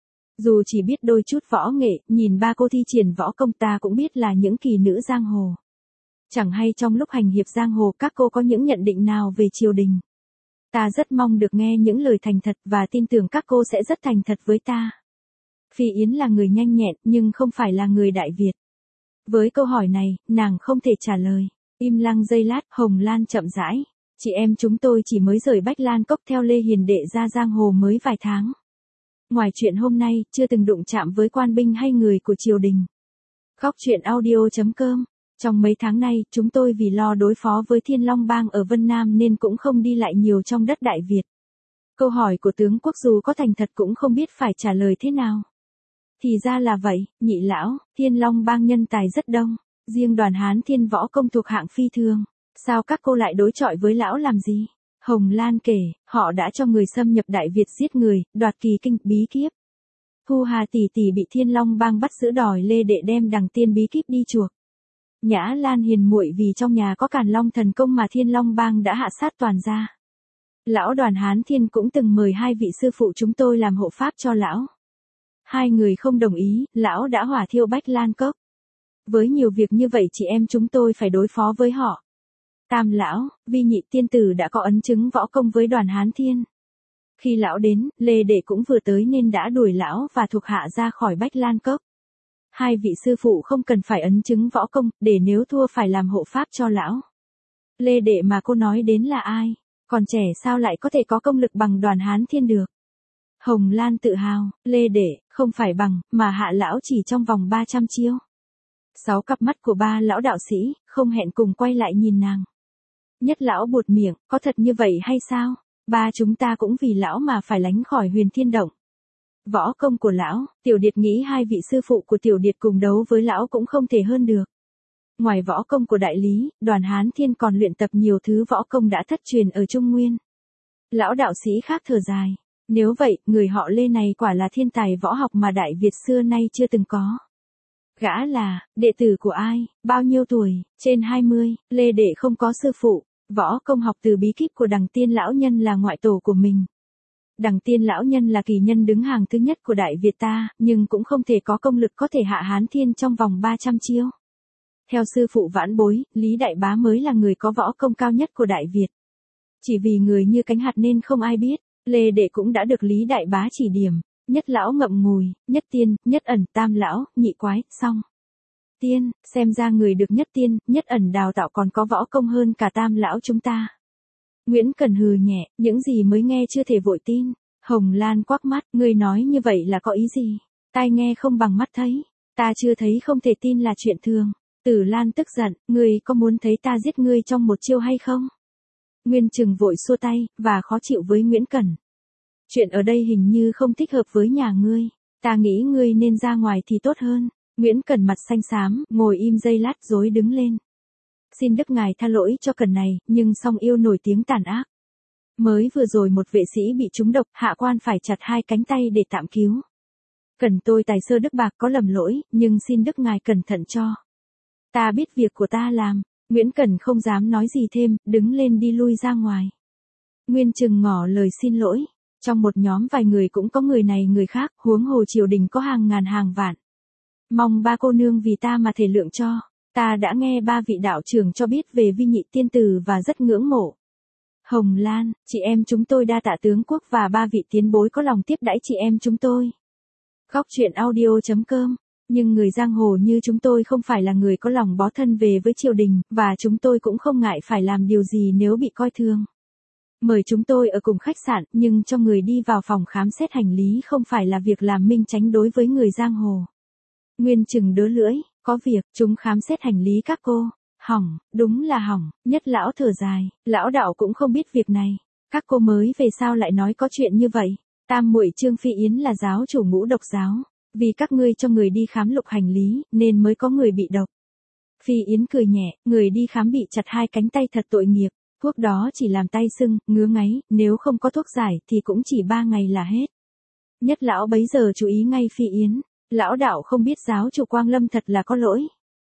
Dù chỉ biết đôi chút võ nghệ, nhìn ba cô thi triển võ công ta cũng biết là những kỳ nữ giang hồ. Chẳng hay trong lúc hành hiệp giang hồ các cô có những nhận định nào về triều đình. Ta rất mong được nghe những lời thành thật và tin tưởng các cô sẽ rất thành thật với ta. Phi Yến là người nhanh nhẹn nhưng không phải là người Đại Việt. Với câu hỏi này, nàng không thể trả lời. Im lặng giây lát, Hồng Lan chậm rãi. Chị em chúng tôi chỉ mới rời Bách Lan Cốc theo Lê Hiền đệ ra giang hồ mới vài tháng. Ngoài chuyện hôm nay, chưa từng đụng chạm với quan binh hay người của triều đình. Góc truyện audio.com. Trong mấy tháng nay, chúng tôi vì lo đối phó với Thiên Long Bang ở Vân Nam nên cũng không đi lại nhiều trong đất Đại Việt. Câu hỏi của tướng quốc dù có thành thật cũng không biết phải trả lời thế nào. Thì ra là vậy, nhị lão, Thiên Long Bang nhân tài rất đông, riêng Đoàn Hán Thiên võ công thuộc hạng phi thường. Sao các cô lại đối chọi với lão làm gì? Hồng Lan kể, họ đã cho người xâm nhập Đại Việt giết người, đoạt kỳ kinh bí kíp. Thu Hà tỷ tỷ bị Thiên Long Bang bắt giữ đòi Lê Đệ đem đằng tiên bí kíp đi chuộc. Nhã Lan hiền muội vì trong nhà có Càn Long thần công mà Thiên Long Bang đã hạ sát toàn gia. Lão Đoàn Hán Thiên cũng từng mời hai vị sư phụ chúng tôi làm hộ pháp cho lão. Hai người không đồng ý, lão đã hỏa thiêu Bách Lan Cốc. Với nhiều việc như vậy chị em chúng tôi phải đối phó với họ. Tam lão, Vi nhị tiên tử đã có ấn chứng võ công với Đoàn Hán Thiên. Khi lão đến, Lê Đệ cũng vừa tới nên đã đuổi lão và thuộc hạ ra khỏi Bách Lan Cốc. Hai vị sư phụ không cần phải ấn chứng võ công, để nếu thua phải làm hộ pháp cho lão. Lê Đệ mà cô nói đến là ai? Còn trẻ sao lại có thể có công lực bằng Đoàn Hán Thiên được? Hồng Lan tự hào, Lê Đệ, không phải bằng, mà hạ lão chỉ trong vòng ba trăm chiêu. Sáu cặp mắt của ba lão đạo sĩ, không hẹn cùng quay lại nhìn nàng. Nhất lão buột miệng, có thật như vậy hay sao? Ba chúng ta cũng vì lão mà phải lánh khỏi Huyền Thiên Động. Võ công của lão, Tiểu Điệt nghĩ hai vị sư phụ của Tiểu Điệt cùng đấu với lão cũng không thể hơn được. Ngoài võ công của đại lý, Đoàn Hán Thiên còn luyện tập nhiều thứ võ công đã thất truyền ở Trung Nguyên. Lão đạo sĩ khác thở dài. Nếu vậy, người họ Lê này quả là thiên tài võ học mà Đại Việt xưa nay chưa từng có. Gã là, đệ tử của ai, bao nhiêu tuổi, trên hai mươi, Lê Đệ không có sư phụ, võ công học từ bí kíp của Đằng Tiên lão nhân là ngoại tổ của mình. Đằng Tiên lão nhân là kỳ nhân đứng hàng thứ nhất của Đại Việt ta, nhưng cũng không thể có công lực có thể hạ Hán Thiên trong vòng ba trăm chiêu. Theo sư phụ vãn bối, Lý Đại Bá mới là người có võ công cao nhất của Đại Việt. Chỉ vì người như cánh hạt nên không ai biết, Lê Đệ cũng đã được Lý Đại Bá chỉ điểm. Nhất lão ngậm ngùi, nhất tiên, nhất ẩn, tam lão, nhị quái, xong. Tiên, xem ra người được nhất tiên, nhất ẩn đào tạo còn có võ công hơn cả tam lão chúng ta. Nguyễn Cần hừ nhẹ, những gì mới nghe chưa thể vội tin. Hồng Lan quắc mắt, ngươi nói như vậy là có ý gì? Tai nghe không bằng mắt thấy. Ta chưa thấy không thể tin là chuyện thường. Tử Lan tức giận, ngươi có muốn thấy ta giết ngươi trong một chiêu hay không? Nguyên Trừng vội xua tay, và khó chịu với Nguyễn Cẩn. Chuyện ở đây hình như không thích hợp với nhà ngươi. Ta nghĩ ngươi nên ra ngoài thì tốt hơn. Nguyễn Cẩn mặt xanh xám, ngồi im giây lát rồi đứng lên. Xin Đức Ngài tha lỗi cho Cẩn này, nhưng song yêu nổi tiếng tàn ác. Mới vừa rồi một vệ sĩ bị trúng độc, hạ quan phải chặt hai cánh tay để tạm cứu. Cẩn tôi tài sơ đức bạc có lầm lỗi, nhưng xin Đức Ngài cẩn thận cho. Ta biết việc của ta làm. Nguyễn Cẩn không dám nói gì thêm, đứng lên đi lui ra ngoài. Nguyên Trừng ngỏ lời xin lỗi. Trong một nhóm vài người cũng có người này người khác, huống hồ triều đình có hàng ngàn hàng vạn. Mong ba cô nương vì ta mà thể lượng cho. Ta đã nghe ba vị đạo trưởng cho biết về Vi nhị tiên tử và rất ngưỡng mộ. Hồng Lan, chị em chúng tôi đa tạ tướng quốc và ba vị tiến bối có lòng tiếp đãi chị em chúng tôi. Góc truyện audio.com. Nhưng người giang hồ như chúng tôi không phải là người có lòng bó thân về với triều đình, và chúng tôi cũng không ngại phải làm điều gì nếu bị coi thường. Mời chúng tôi ở cùng khách sạn, nhưng cho người đi vào phòng khám xét hành lý không phải là việc làm minh chánh đối với người giang hồ. Nguyên Trừng đớ lưỡi, có việc, chúng khám xét hành lý các cô. Hỏng, đúng là hỏng, nhất lão thở dài, lão đạo cũng không biết việc này. Các cô mới về sao lại nói có chuyện như vậy. Tam muội Trương Phi Yến là giáo chủ Ngũ Độc giáo. Vì các ngươi cho người đi khám lục hành lý, nên mới có người bị độc. Phi Yến cười nhẹ, người đi khám bị chặt hai cánh tay thật tội nghiệp. Thuốc đó chỉ làm tay sưng, ngứa ngáy, nếu không có thuốc giải thì cũng chỉ ba ngày là hết. Nhất lão bấy giờ chú ý ngay Phi Yến. Lão đạo không biết giáo chủ Quang Lâm thật là có lỗi.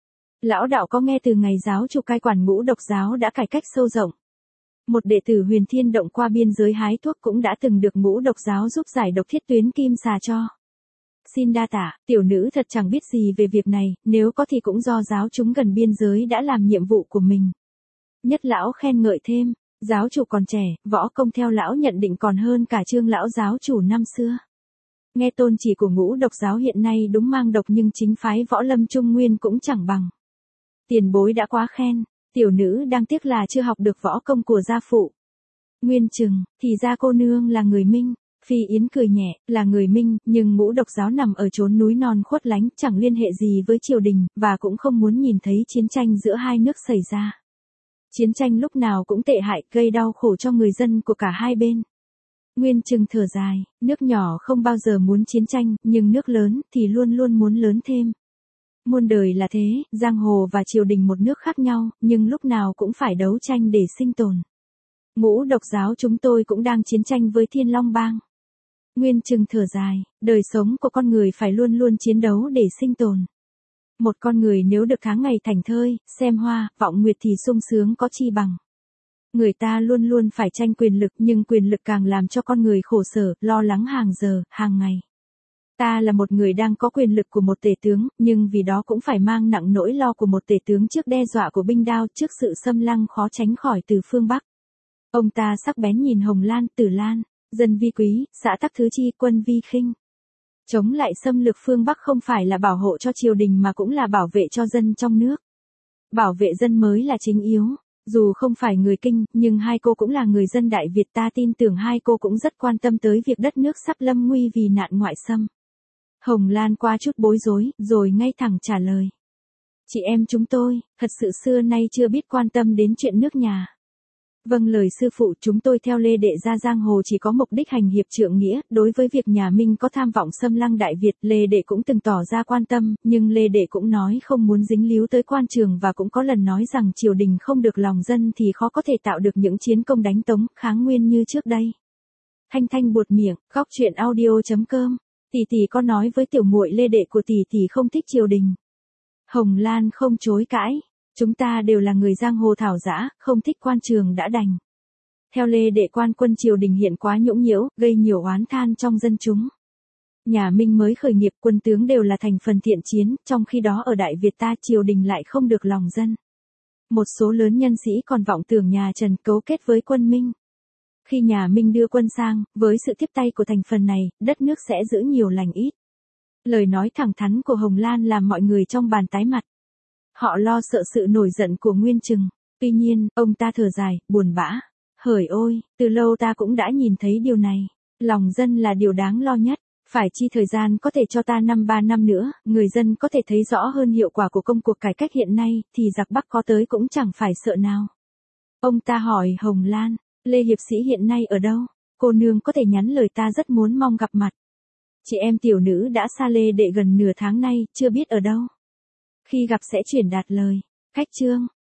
Lão đạo có nghe từ ngày giáo chủ cai quản Ngũ Độc giáo đã cải cách sâu rộng. Một đệ tử Huyền Thiên Động qua biên giới hái thuốc cũng đã từng được Ngũ Độc giáo giúp giải độc thiết tuyến kim xà cho. Xin đa tạ, tiểu nữ thật chẳng biết gì về việc này, nếu có thì cũng do giáo chúng gần biên giới đã làm nhiệm vụ của mình. Nhất lão khen ngợi thêm, giáo chủ còn trẻ, võ công theo lão nhận định còn hơn cả Trương lão giáo chủ năm xưa. Nghe tôn chỉ của Ngũ Độc giáo hiện nay đúng mang độc nhưng chính phái võ lâm Trung Nguyên cũng chẳng bằng. Tiền bối đã quá khen, tiểu nữ đang tiếc là chưa học được võ công của gia phụ. Nguyên Trừng, thì ra cô nương là người Minh. Phi Yến cười nhẹ, là người Minh, nhưng ngũ độc giáo nằm ở chốn núi non khuất lánh, chẳng liên hệ gì với triều đình, và cũng không muốn nhìn thấy chiến tranh giữa hai nước xảy ra. Chiến tranh lúc nào cũng tệ hại, gây đau khổ cho người dân của cả hai bên. Nguyên Trừng thở dài, nước nhỏ không bao giờ muốn chiến tranh, nhưng nước lớn thì luôn luôn muốn lớn thêm. Muôn đời là thế, giang hồ và triều đình một nước khác nhau, nhưng lúc nào cũng phải đấu tranh để sinh tồn. Ngũ độc giáo chúng tôi cũng đang chiến tranh với Thiên Long Bang. Nguyên Trừng thở dài, đời sống của con người phải luôn luôn chiến đấu để sinh tồn. Một con người nếu được tháng ngày thảnh thơi, xem hoa, vọng nguyệt thì sung sướng có chi bằng. Người ta luôn luôn phải tranh quyền lực, nhưng quyền lực càng làm cho con người khổ sở, lo lắng hàng giờ, hàng ngày. Ta là một người đang có quyền lực của một tể tướng, nhưng vì đó cũng phải mang nặng nỗi lo của một tể tướng trước đe dọa của binh đao, trước sự xâm lăng khó tránh khỏi từ phương Bắc. Ông ta sắc bén nhìn Hồng Lan, Tử Lan, dân vi quý, xã tắc thứ chi, quân vi khinh. Chống lại xâm lược phương Bắc không phải là bảo hộ cho triều đình mà cũng là bảo vệ cho dân trong nước. Bảo vệ dân mới là chính yếu. Dù không phải người Kinh, nhưng hai cô cũng là người dân Đại Việt, ta tin tưởng hai cô cũng rất quan tâm tới việc đất nước sắp lâm nguy vì nạn ngoại xâm. Hồng Lan qua chút bối rối, rồi ngay thẳng trả lời. Chị em chúng tôi, thật sự xưa nay chưa biết quan tâm đến chuyện nước nhà. Vâng lời sư phụ, chúng tôi theo Lê Đệ ra giang hồ chỉ có mục đích hành hiệp trượng nghĩa, đối với việc nhà Minh có tham vọng xâm lăng Đại Việt, Lê Đệ cũng từng tỏ ra quan tâm, nhưng Lê Đệ cũng nói không muốn dính líu tới quan trường và cũng có lần nói rằng triều đình không được lòng dân thì khó có thể tạo được những chiến công đánh Tống, kháng Nguyên như trước đây. Thanh Thanh buột miệng, góc truyện audio chấm com, tỷ tỷ có nói với tiểu muội Lê Đệ của tỷ tỷ không thích triều đình. Hồng Lan không chối cãi. Chúng ta đều là người giang hồ thảo dã, không thích quan trường đã đành. Theo Lê Đệ quan quân triều đình hiện quá nhũng nhiễu, gây nhiều oán than trong dân chúng. Nhà Minh mới khởi nghiệp, quân tướng đều là thành phần thiện chiến, trong khi đó ở Đại Việt ta triều đình lại không được lòng dân. Một số lớn nhân sĩ còn vọng tưởng nhà Trần cấu kết với quân Minh. Khi nhà Minh đưa quân sang, với sự tiếp tay của thành phần này, đất nước sẽ giữ nhiều lành ít. Lời nói thẳng thắn của Hồng Lan làm mọi người trong bàn tái mặt. Họ lo sợ sự nổi giận của Nguyên Trừng. Tuy nhiên, ông ta thở dài, buồn bã. Hởi ôi, từ lâu ta cũng đã nhìn thấy điều này. Lòng dân là điều đáng lo nhất. Phải chi thời gian có thể cho ta năm ba năm nữa, người dân có thể thấy rõ hơn hiệu quả của công cuộc cải cách hiện nay, thì giặc Bắc có tới cũng chẳng phải sợ nào. Ông ta hỏi Hồng Lan, Lê Hiệp Sĩ hiện nay ở đâu? Cô nương có thể nhắn lời, ta rất muốn mong gặp mặt. Chị em tiểu nữ đã xa Lê Đệ gần nửa tháng nay, chưa biết ở đâu. Khi gặp sẽ chuyển đạt lời. Khách chương.